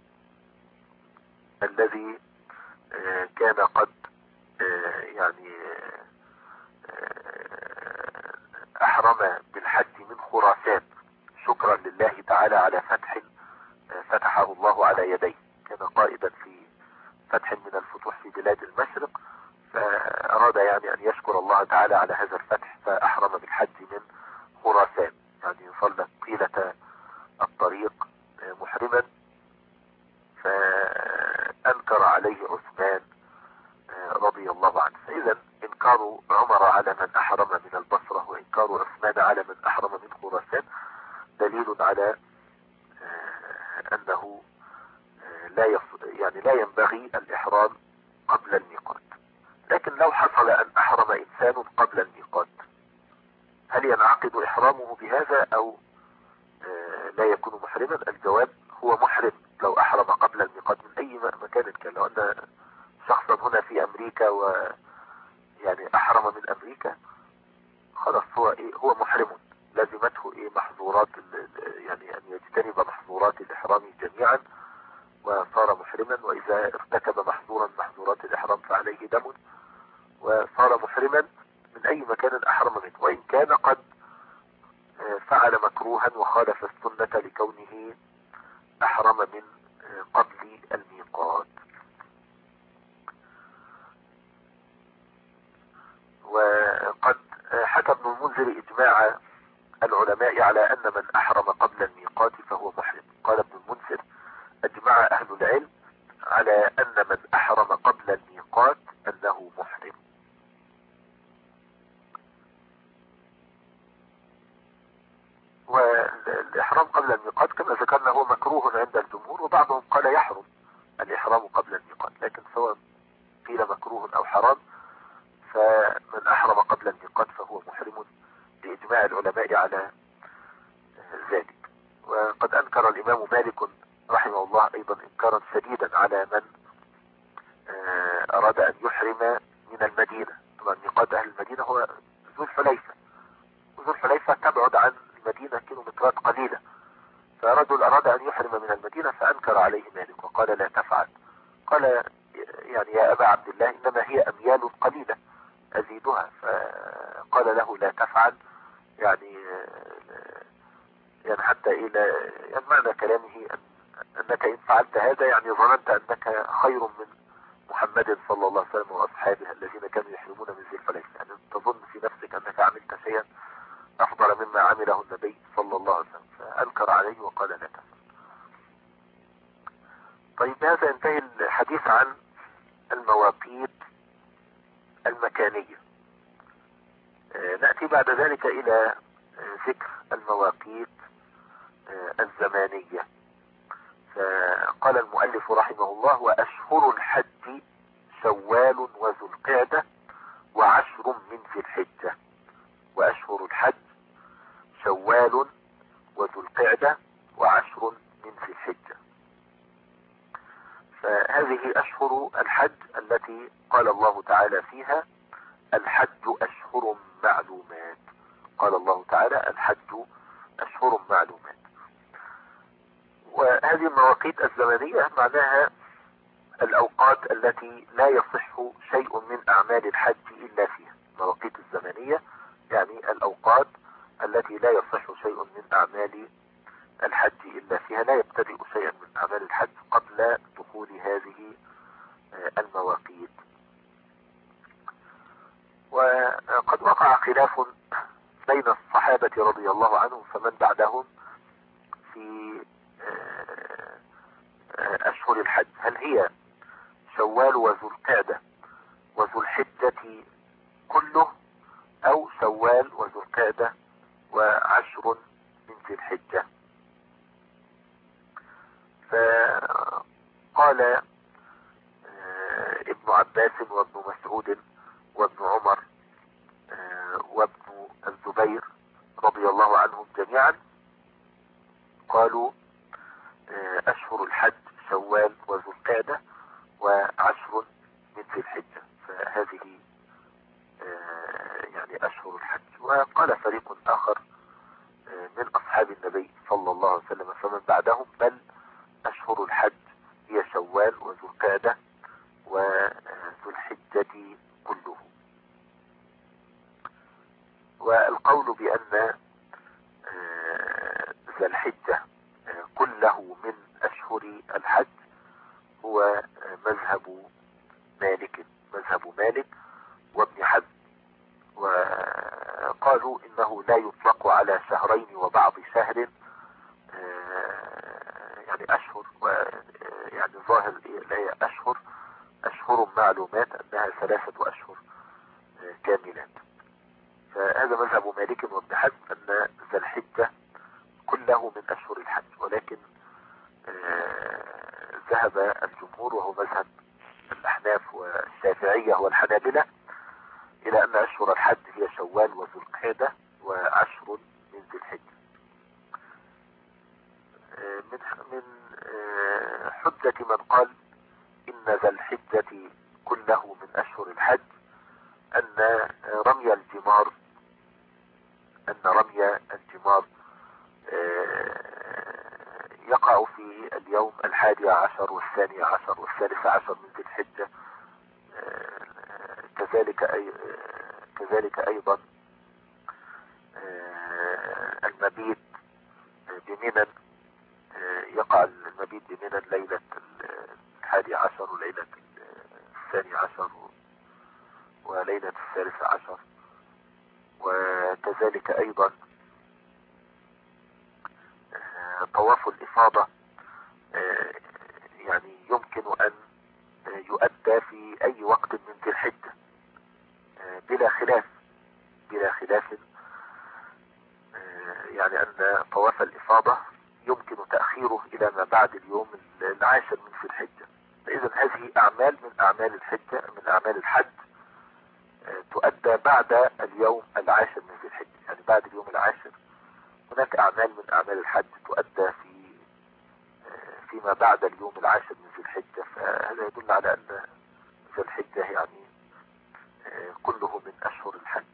الذي كان قد يعني أحرم بالحج من خراسان شكرا لله تعالى على فتحه الله على يديه. كان قائدا في فتح من الفتوح في بلاد المشرق، فأراد يعني أن يشكر الله تعالى على هذا الفتح، فأحرم بالحج من خراسان، يعني صلى طيلة الطريق محرما. فأنكر عليه عثمان رضي الله عنه. فإذا إنكار عمر على من أحرم من البصرة وإنكار عثمان على من أحرم من خراسان دليل على أنه لا ينبغي الإحرام قبل الميقات. لكن لو حصل أن أحرم إنسان قبل الميقات، هل ينعقد إحرامه بهذا أو لا يكون محرما؟ الجواب هو محرم لو أحرم قبل الميقات من أي مكان كان. لو أن شخصا هنا في أمريكا ويعني أحرم من أمريكا، خلاص هو محرم، لازمته محظورات يعني أن يجتنب محظورات الإحرام جميعا وصار محرما. وإذا ارتكب محظورا محظورات الإحرام فعليه دم، وصار محرما من أي مكان أحرم منه، وإن كان قد فعل مكروها وخالف السنة لكونه أحرم من قبل الميقات. وقد حكى ابن المنذر إجماع العلماء على أن من أحرم قبل الميقات فهو محرم. قال ابن المنذر: أجمع أهل العلم على أن من أحرم قبل الميقات أنه محرم. والإحرام قبل الميقات كما ذكرنا هو مكروه عند الجمهور، وبعضهم قال يحرم الإحرام قبل الميقات، لكن سواء قيل مكروه أو حرام فمن أحرم قبل الميقات فهو محرم بإجماع العلماء على ذلك. وقد أنكر الإمام مالك رحمه الله أيضا إنكارا شديدا على من أراد أن يحرم من المدينة. طبعا ميقات أهل المدينة هو ذو الحليفة، وذو الحليفة تبعد عن المدينة كيلومترات قليلة، فرجل أراد أن يحرم من المدينة فأنكر عليه مالك وقال: لا تفعل. قال: يعني يا أبا عبد الله، إنما هي أميال قليلة أزيدها. فقال له: لا تفعل، يعني حتى إلى يعني معنى كلامه أنك إن فعلت هذا يعني ظننت أنك خير من محمد صلى الله عليه وسلم وأصحابه الذين كانوا يحرمون من ذي الحليفة، يعني تظن في نفسك أنك عملت شيئا أفضل مما عمله النبي صلى الله عليه وسلم، فأنكر عليه وقال: لا تفعل. طيب، بهذا ينتهي الحديث عن المواقيت المكانية. نأتي بعد ذلك إلى ذكر المواقيت الزمانية. فقال المؤلف رحمه الله: وأشهر الحج شوال وذو القعدة وعشر من ذي الحجة. وأشهر الحج شوال وذو القعدة وعشر من ذي الحجة. فهذه أشهر الحج التي قال الله تعالى فيها: الحج أشهر معلومات. قال الله تعالى: الحج أشهر معلومات. وهذه المواقيت الزمنية معناها الأوقات التي لا يصح شيء من أعمال الحج إلا فيها. المواقيت الزمنية يعني الأوقات التي لا يصح شيء من أعمال الحج إلا فيها، لا يبتدئ شيئا من أعمال الحج قبل دخول هذه المواقيت. وقد وقع خلاف بين الصحابة رضي الله عنهم فمن بعدهم في أشهر الحج، هل هي شوال وذو القعدة وذو الحجة كله، أو شوال وذو القعدة وعشر من ذي الحجة؟ فقال ابن عباس وابن مسعود وابن عمر رضي الله عنهم جميعا قالوا أشهر الحج شوال وذو القعدة وعشر من ذي الحجة، فهذه يعني أشهر الحج. وقال فريق آخر من أصحاب النبي صلى الله عليه وسلم فمن بعدهم بل أشهر الحج هي شوال وذو القعدة وذو الحجة كله. والقول بأن ذا الحجة كله من أشهر الحج هو مذهب مالك وابن حزم، وقالوا إنه لا يطلق على شهرين وبعض شهر يعني أشهر، يعني ظاهر الآية أشهر معلومات أنها 3 أشهر كاملات. فهذا مذهب مالك وابن حزم أن ذا الحجة كله من أشهر الحج، ولكن ذهب الجمهور وهو مذهب الأحناف والشافعية والحنابلة إلى أن أشهر الحج هي شوال وذو القعدة وعشر من ذي الحجة. من حجة من قال إن ذا الحجة كله من أشهر الحج أن رمي الجمار يقع في اليوم 11 و12 و13 من ذي الحجة. كذلك أيضا المبيت بمنى، يقع المبيت بمنى ليلة 11 وليلة 12 وليلة 13، وكذلك أيضا طواف الإفاضة يعني يمكن أن يؤدى في أي وقت من ذي الحجة بلا خلاف يعني أن طواف الإفاضة يمكن تأخيره إلى ما بعد اليوم 10 من ذي الحجة. فإذا هذه أعمال من أعمال الحجة، من أعمال الحج تؤدى بعد اليوم 10 من ذي الحجة، يعني بعد اليوم 10 هناك أعمال من أعمال الحج تؤدى فيما بعد اليوم 10 من ذي الحجة. فهذا يدل على أن ذي الحجة يعني كله من أشهر الحج.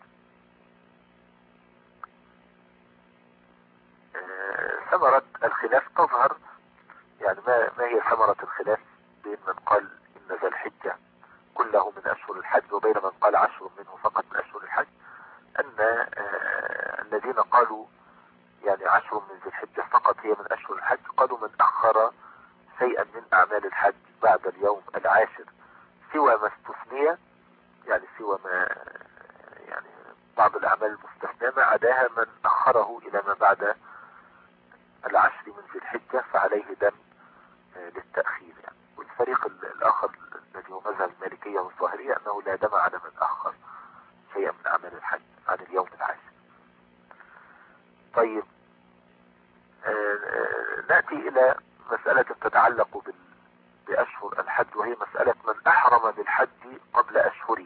ثمرة الخلاف تظهر، يعني ما هي ثمرة الخلاف بين من قال إن ذا الحجة كله من أشهر الحج وبين من قال 10 منه فقط من أشهر الحج؟ أن الذين قالوا يعني 10 من ذي الحجة فقط هي من أشهر الحج قالوا من أخر شيئا من أعمال الحج بعد اليوم 10 سوى ما استثني، يعني سوى ما يعني بعض الأعمال المستثنى ما عداها من أخره إلى ما بعد 10 من ذي الحجة فعليه دم للتأخير يعني. والفريق الآخر الذي هو مذهب المالكية والظاهرية أنه لا دم على من أخر شيئا من أعمال الحج عن اليوم 10. طيب نأتي إلى مسألة تتعلق بأشهر الحج، وهي مسألة من أحرم بالحج قبل أشهره.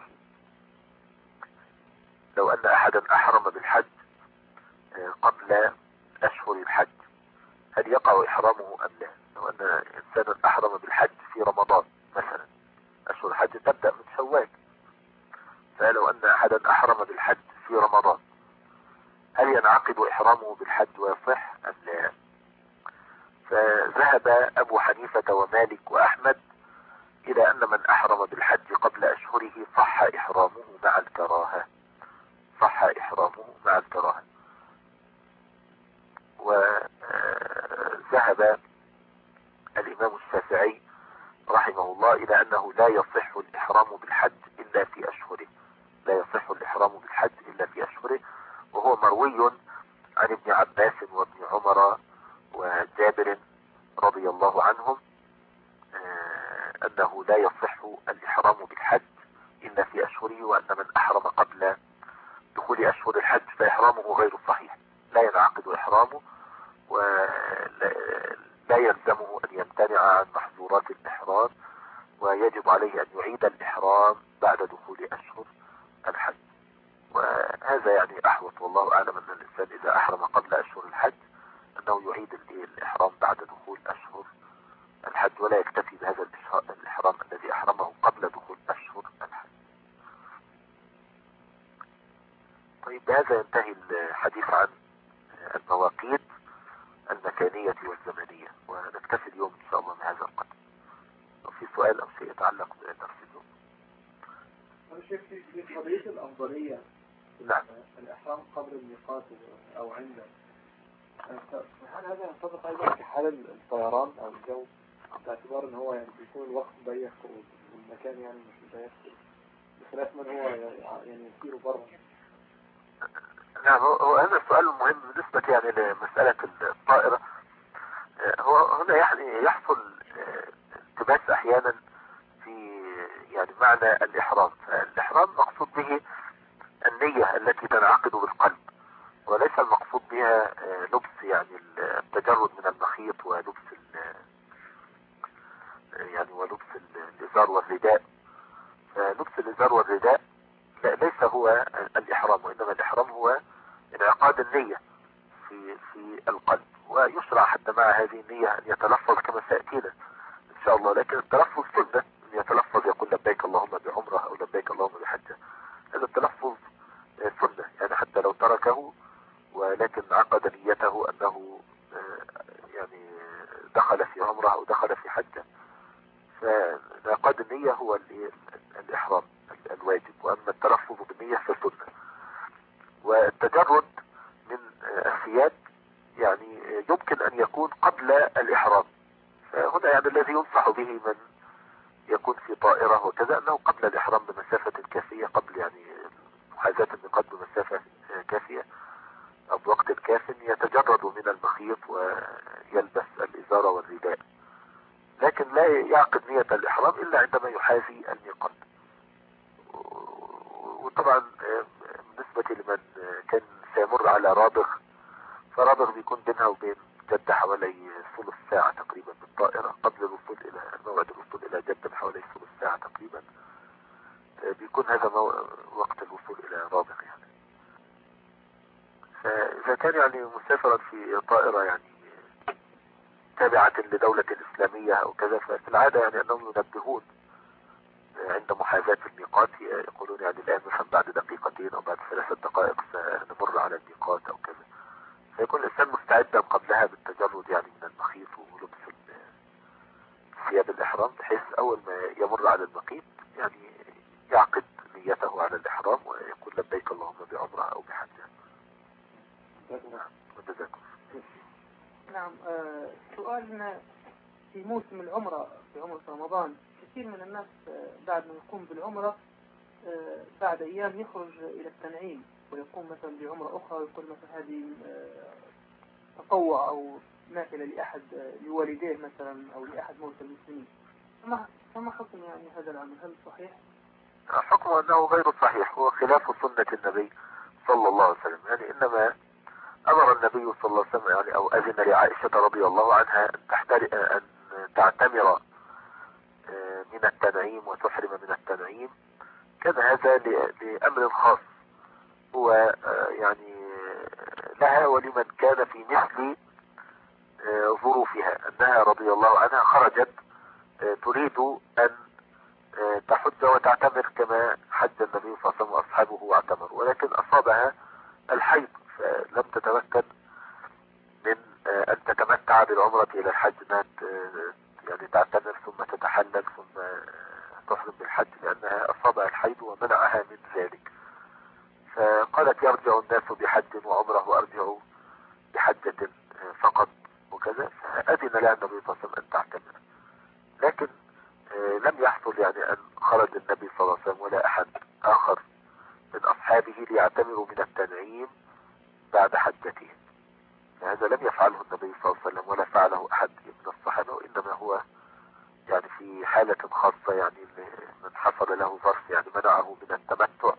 لو أن أحدا أحرم بالحج قبل أشهر الحج هل يقع إحرامه أم لا؟ لو أن إنسانا أحرم بالحج في رمضان مثلا، أشهر الحج تبدأ من شوال، فلو أن أحدا أحرم بالحج في رمضان هل ينعقد إحرامه بالحج ويصح أم لا؟ فذهب أبو حنيفة ومالك وأحمد إلى أن من أحرم بالحج قبل أشهره صح إحرامه مع الكراهة. وذهب الإمام الشافعي رحمه الله إلى أنه لا يصح الإحرام بالحج إلا في أشهره، وهو مروي عن ابن عباس وابن عمر وجابر رضي الله عنهم أنه لا يصح الإحرام بالحج إلا في أشهره، وأن من أحرم قبل دخول أشهر الحج فإحرامه غير صحيح، لا ينعقد إحرامه ولا يلزمه أن يمتنع عن محظورات الإحرام، ويجب عليه أن يعيد الإحرام بعد دخول أشهر الحج. وهذا يعني أحوط، والله أعلم أن الإنسان إذا أحرم قبل أشهر الحج أنه يعيد الإحرام بعد دخول أشهر الحج، ولا يكتفي بهذا الإحرام الذي أحرمه قبل دخول أشهر الحج. طيب بهذا ينتهي الحديث عن المواقيت المكانية والزمنية، ونكتفي اليوم إن شاء الله بهذا القدر. لو في سؤال أو شيء يتعلق بدرس اليوم. أنا شايف في قضية الأفضلية نعم. الإحرام قبل الميقات أو عنده، هل هذا ينطبق أيضا في حال الطيران أو الجو، باعتبار إن هو يعني بيكون الوقت ضيق والمكان يعني مش ضيق، بخلاف من هو يعني يسير بره؟ نعم، هو هذا السؤال المهم بالنسبة يعني لمسألة الطائرة. هو هنا يعني يحصل التباس أحيانا في يعني معنى الإحرام. فالإحرام مقصود به النية التي تنعقد بالقلب، وليس المقصود بها لبس يعني التجرد من المخيط ولبس ولبس الإزار والرداء. فلبس الإزار والرداء ليس هو الإحرام، وإنما الإحرام هو انعقاد النية في القلب. ويشرع حتى مع هذه النية أن يتلفظ كما سيأتينا إن شاء الله، لكن التلفظ سنة، أن يتلفظ يقول لبيك اللهم بعمرة أو لبيك اللهم بحجة. هذا التلفظ سنة يعني حتى لو تركه، ولكن عقد نيته أنه يعني دخل في عمرة أو دخل في حجة. فانعقاد النية هو الإحرام الواجب، وأما التلفظ بالنية فسنة. والتجرد من الثياب يعني يمكن أن يكون قبل الإحرام. فهنا يعني الذي ينصح به من يكون في طائرة وكذا أنه قبل الإحرام بمسافة كافية، قبل يعني محاذاة الميقات بمسافة كافية أو بوقت كاف، يتجرد من المخيط ويلبس الإزار والرداء، لكن لا يعقد نية الإحرام إلا عندما يحاذي الميقات. وطبعا بالنسبة لمن كان سيمر على رابغ، فرابغ بيكون بينها وبين جدة حوالي ثلث ساعة تقريبا بالطائرة، قبل الوصول إلى موعد الوصول إلى جدة بحوالي ثلث ساعة تقريبا بيكون هذا وقت الوصول إلى رابغ يعني. فإذا كان يعني مسافرا في طائرة يعني تابعة لدولة إسلامية أو كذا، ففي العادة يعني أنهم ينبهون عند محاذاة الميقات، يقولون يعني الآن مثلا بعد دقيقتين أو بعد 3 دقائق سنمر على الميقات أو كذا. فيكون الإنسان مستعدا قبلها بالتجرد يعني من المخيط ولبس ثياب الإحرام، بحيث أول ما يمر على المخيط يعني يعقد نيته على الإحرام ويقول لبيك اللهم بعمرة أو بحجة. نعم. سؤالنا في موسم العمرة، في عمرة رمضان، كثير من الناس بعد ما يقوم بالعمرة بعد أيام يخرج إلى التنعيم ويقوم مثلا بعمرة أخرى، ويقول مثلا هذه تطوع أو نافلة لأحد لوالديه مثلا أو لأحد موتى المسلمين. فما حكم يعني هذا العمل؟ هل صحيح؟ حكمه أنه غير صحيح، هو خلاف سنة النبي صلى الله عليه وسلم. يعني إنما أمر النبي صلى الله عليه وسلم يعني أو أذن لعائشة رضي الله عنها أن تعتمر من التنعيم وتحرم من التنعيم. كان هذا لأمر خاص هو يعني لها ولمن كان في مثل ظروفها، أنها رضي الله عنها خرجت تريد أن تحج وتعتمر كما حج النبي صلى الله عليه وسلم وأصحابه واعتمروا، ولكن أصابها الحيض فلم تتمكن من أن تتمتع بالعمرة إلى الحج، يعني تعتمر ثم تتحلل ثم تحرم بالحج، لأنها أصابها الحيض ومنعها من ذلك. فقالت يرجع الناس بحج وعمره وأرجع بحجة فقط وكذا، فأذن لها النبي صلى الله عليه وسلم أن تعتمر. لكن لم يحصل يعني أن خرج النبي صلى الله عليه وسلم ولا أحد آخر من أصحابه ليعتمروا من التنعيم بعد حجته. فهذا لم يفعله النبي صلى الله عليه وسلم ولا فعله أحد من الصحابة، وإنما هو يعني في حالة خاصة، يعني من حصل له ظرف يعني منعه من التمتع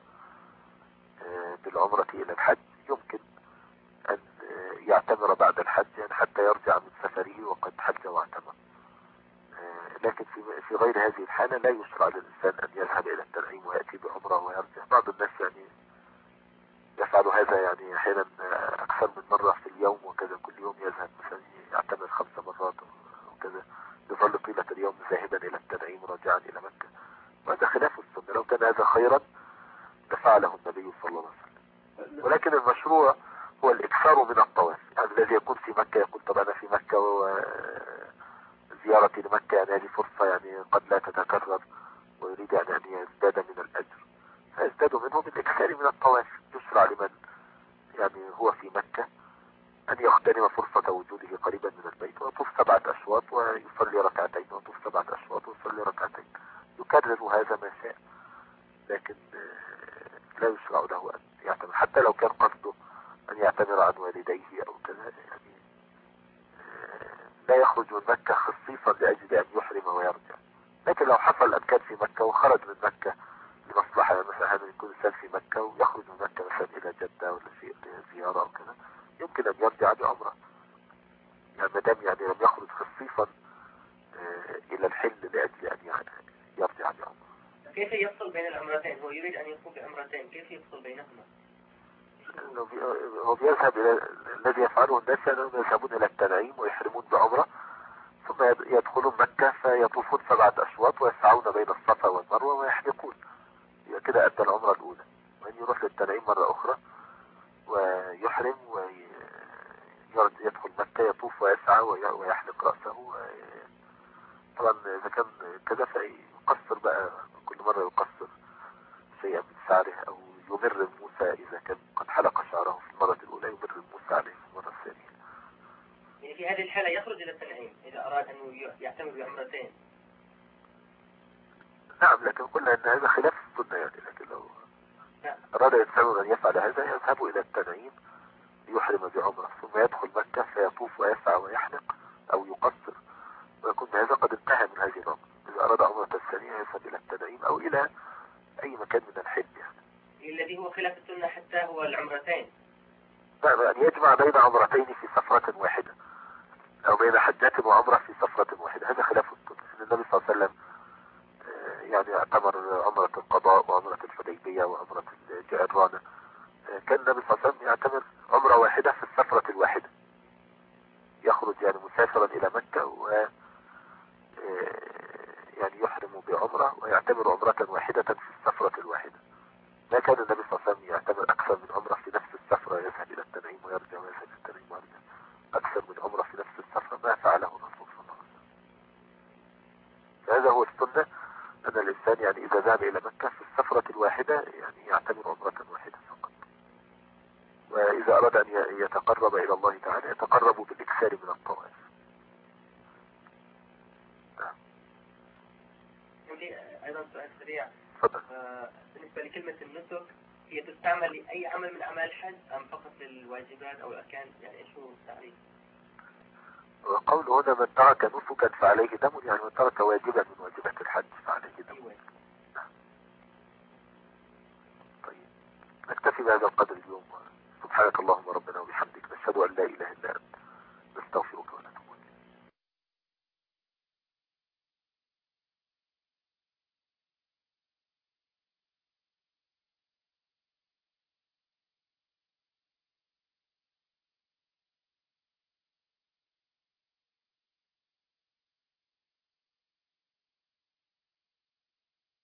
بالعمرة إلى الحج يمكن أن يعتمر بعد الحج يعني حتى يرجع من سفره وقد حج واعتمر. لكن في غير هذه الحالة لا يشرع للإنسان أن يذهب إلى التنعيم ويأتي بعمرة ويرجع. بعض الناس يعني يفعل هذا يعني أحيانا أكثر من مرة في اليوم وكذا، كل يوم يذهب مثلا يعتمر 5 مرات وكذا، يظل طيلة اليوم ذاهبا إلى التنعيم راجعا إلى مكة، وهذا خلاف السنة. لو كان هذا خيرا لفعله النبي صلى الله عليه وسلم. ولكن المشروع هو الإكثار من الطواف. يعني الذي يكون في مكة يقول طب أنا في مكة وزيارتي لمكة يعني هذه فرصة يعني قد لا تتكرر، ويريد أن يزداد من الأجر، فيزداد منه بالإكثار من الطواف. يشرع لمن يعني هو في مكة أن يغتنم فرصة وجوده قريبا من البيت ويطوف 7 أشواط ويصلي ركعتين، ويطوف 7 أشواط ويصلي ركعتين، يكرر هذا ما شاء. لكن لا يشرع له أن يعتمر، حتى لو كان قصده أن يعتمر عن والديه أو كذا، يعني لا يخرج من مكة خصيصا لأجل أن يحرم ويرجع. لكن لو حصل أن كان في مكة وخرج من مكة لمصلحة، مثلا يكون إنسان في مكة ويخرج من مكة مثلا إلى جدة ولا شيء زيارة أو كذا، يمكن أن يرجع بعمرة، يعني ما دام يعني لم يخرج خصيصا إلى الحل لأجل أن يرجع بعمرة. كيف يفصل بين العمرتين؟ هو يريد أن يقوم بعمرتين، كيف يفصل بينهما؟ هو بيذهب إلى الذي يفعله الناس، أنهم يذهبون إلى التنعيم ويحرمون بعمرة، ثم يدخلون مكة فيطوفون 7 أشواط ويسعون بين الصفا والمروة ويحلقون، كده أدى العمرة الأولى. وأن يروح للتنعيم مرة أخرى ويحرم ويدخل مكة يطوف ويسعى ويحلق رأسه. طبعا إذا كان كذا فيقصر بقى، كل مرة يقصر شيئا من شعره، أو يمر موسى إذا كان قد حلق شعره في المرة الأولى، يمر موسى عليه في المرة الثانية. يعني في هذه الحالة يخرج إلى التنعيم إذا أراد أن يعتمر بعمرتين. نعم، لكن قلنا أن هذا خلاف السنة يعني. لكن لو أراد الإنسان أن يفعل هذا يذهب إلى التنعيم يحرم بعمرة، ثم يدخل مكة فيطوف ويسعى ويحلق أو يقصر، ويكون هذا قد انتهى من هذه العمرة. إذا أراد عمرة الثانية يذهب إلى التنعيم أو إلى أي مكان من الحج يعني. الذي هو خلاف السنة حتى هو العمرتين. نعم، أن يجمع بين عمرتين في سفرة واحدة، أو بين حجة وعمرة في سفرة واحدة، هذا خلاف السنة. إن النبي صلى الله عليه وسلم يعني اعتمر عمرة القضاء وعمرة الحديبية وعمرة الجعرانة. كان النبي صلى الله عليه وسلم يعتمر عمرة واحدة في السفرة الواحدة، يخرج يعني مسافرا إلى مكة و يعني يحرم بعمرة ويعتمر عمرة واحدة في السفرة الواحدة. ما كان النبي صلى الله عليه وسلم يعتمر أكثر من عمرة في نفس السفرة، يذهب إلى التنعيم ويرجع ويذهب إلى التنعيم ويرجع أكثر من عمرة في نفس السفرة، ما فعله الرسول صلى الله عليه وسلم. فهذا هو السنة، أن الإنسان يعني إذا ذهب إلى مكة في السفرة الواحدة يعني يعتمر عمرة واحدة فقط. وإذا أراد أن يتقرب إلى الله تعالى يتقرب بالإكثار من الطواف. عندي أيضا سؤال سريع. تفضل. بالنسبة لكلمة النسك، هي تستعمل لأي عمل من أعمال الحج أم فقط للواجبات أو الأركان؟ يعني إيش هو التعريف؟ وقول هنا من ترك نسكا فعليه دم، يعني من ترك واجبا من واجبات الحج فعليه دم. طيب، نكتفي بهذا القدر اليوم. سبحانك اللهم ربنا وبحمدك، نشهد أن لا إله إلا أنت.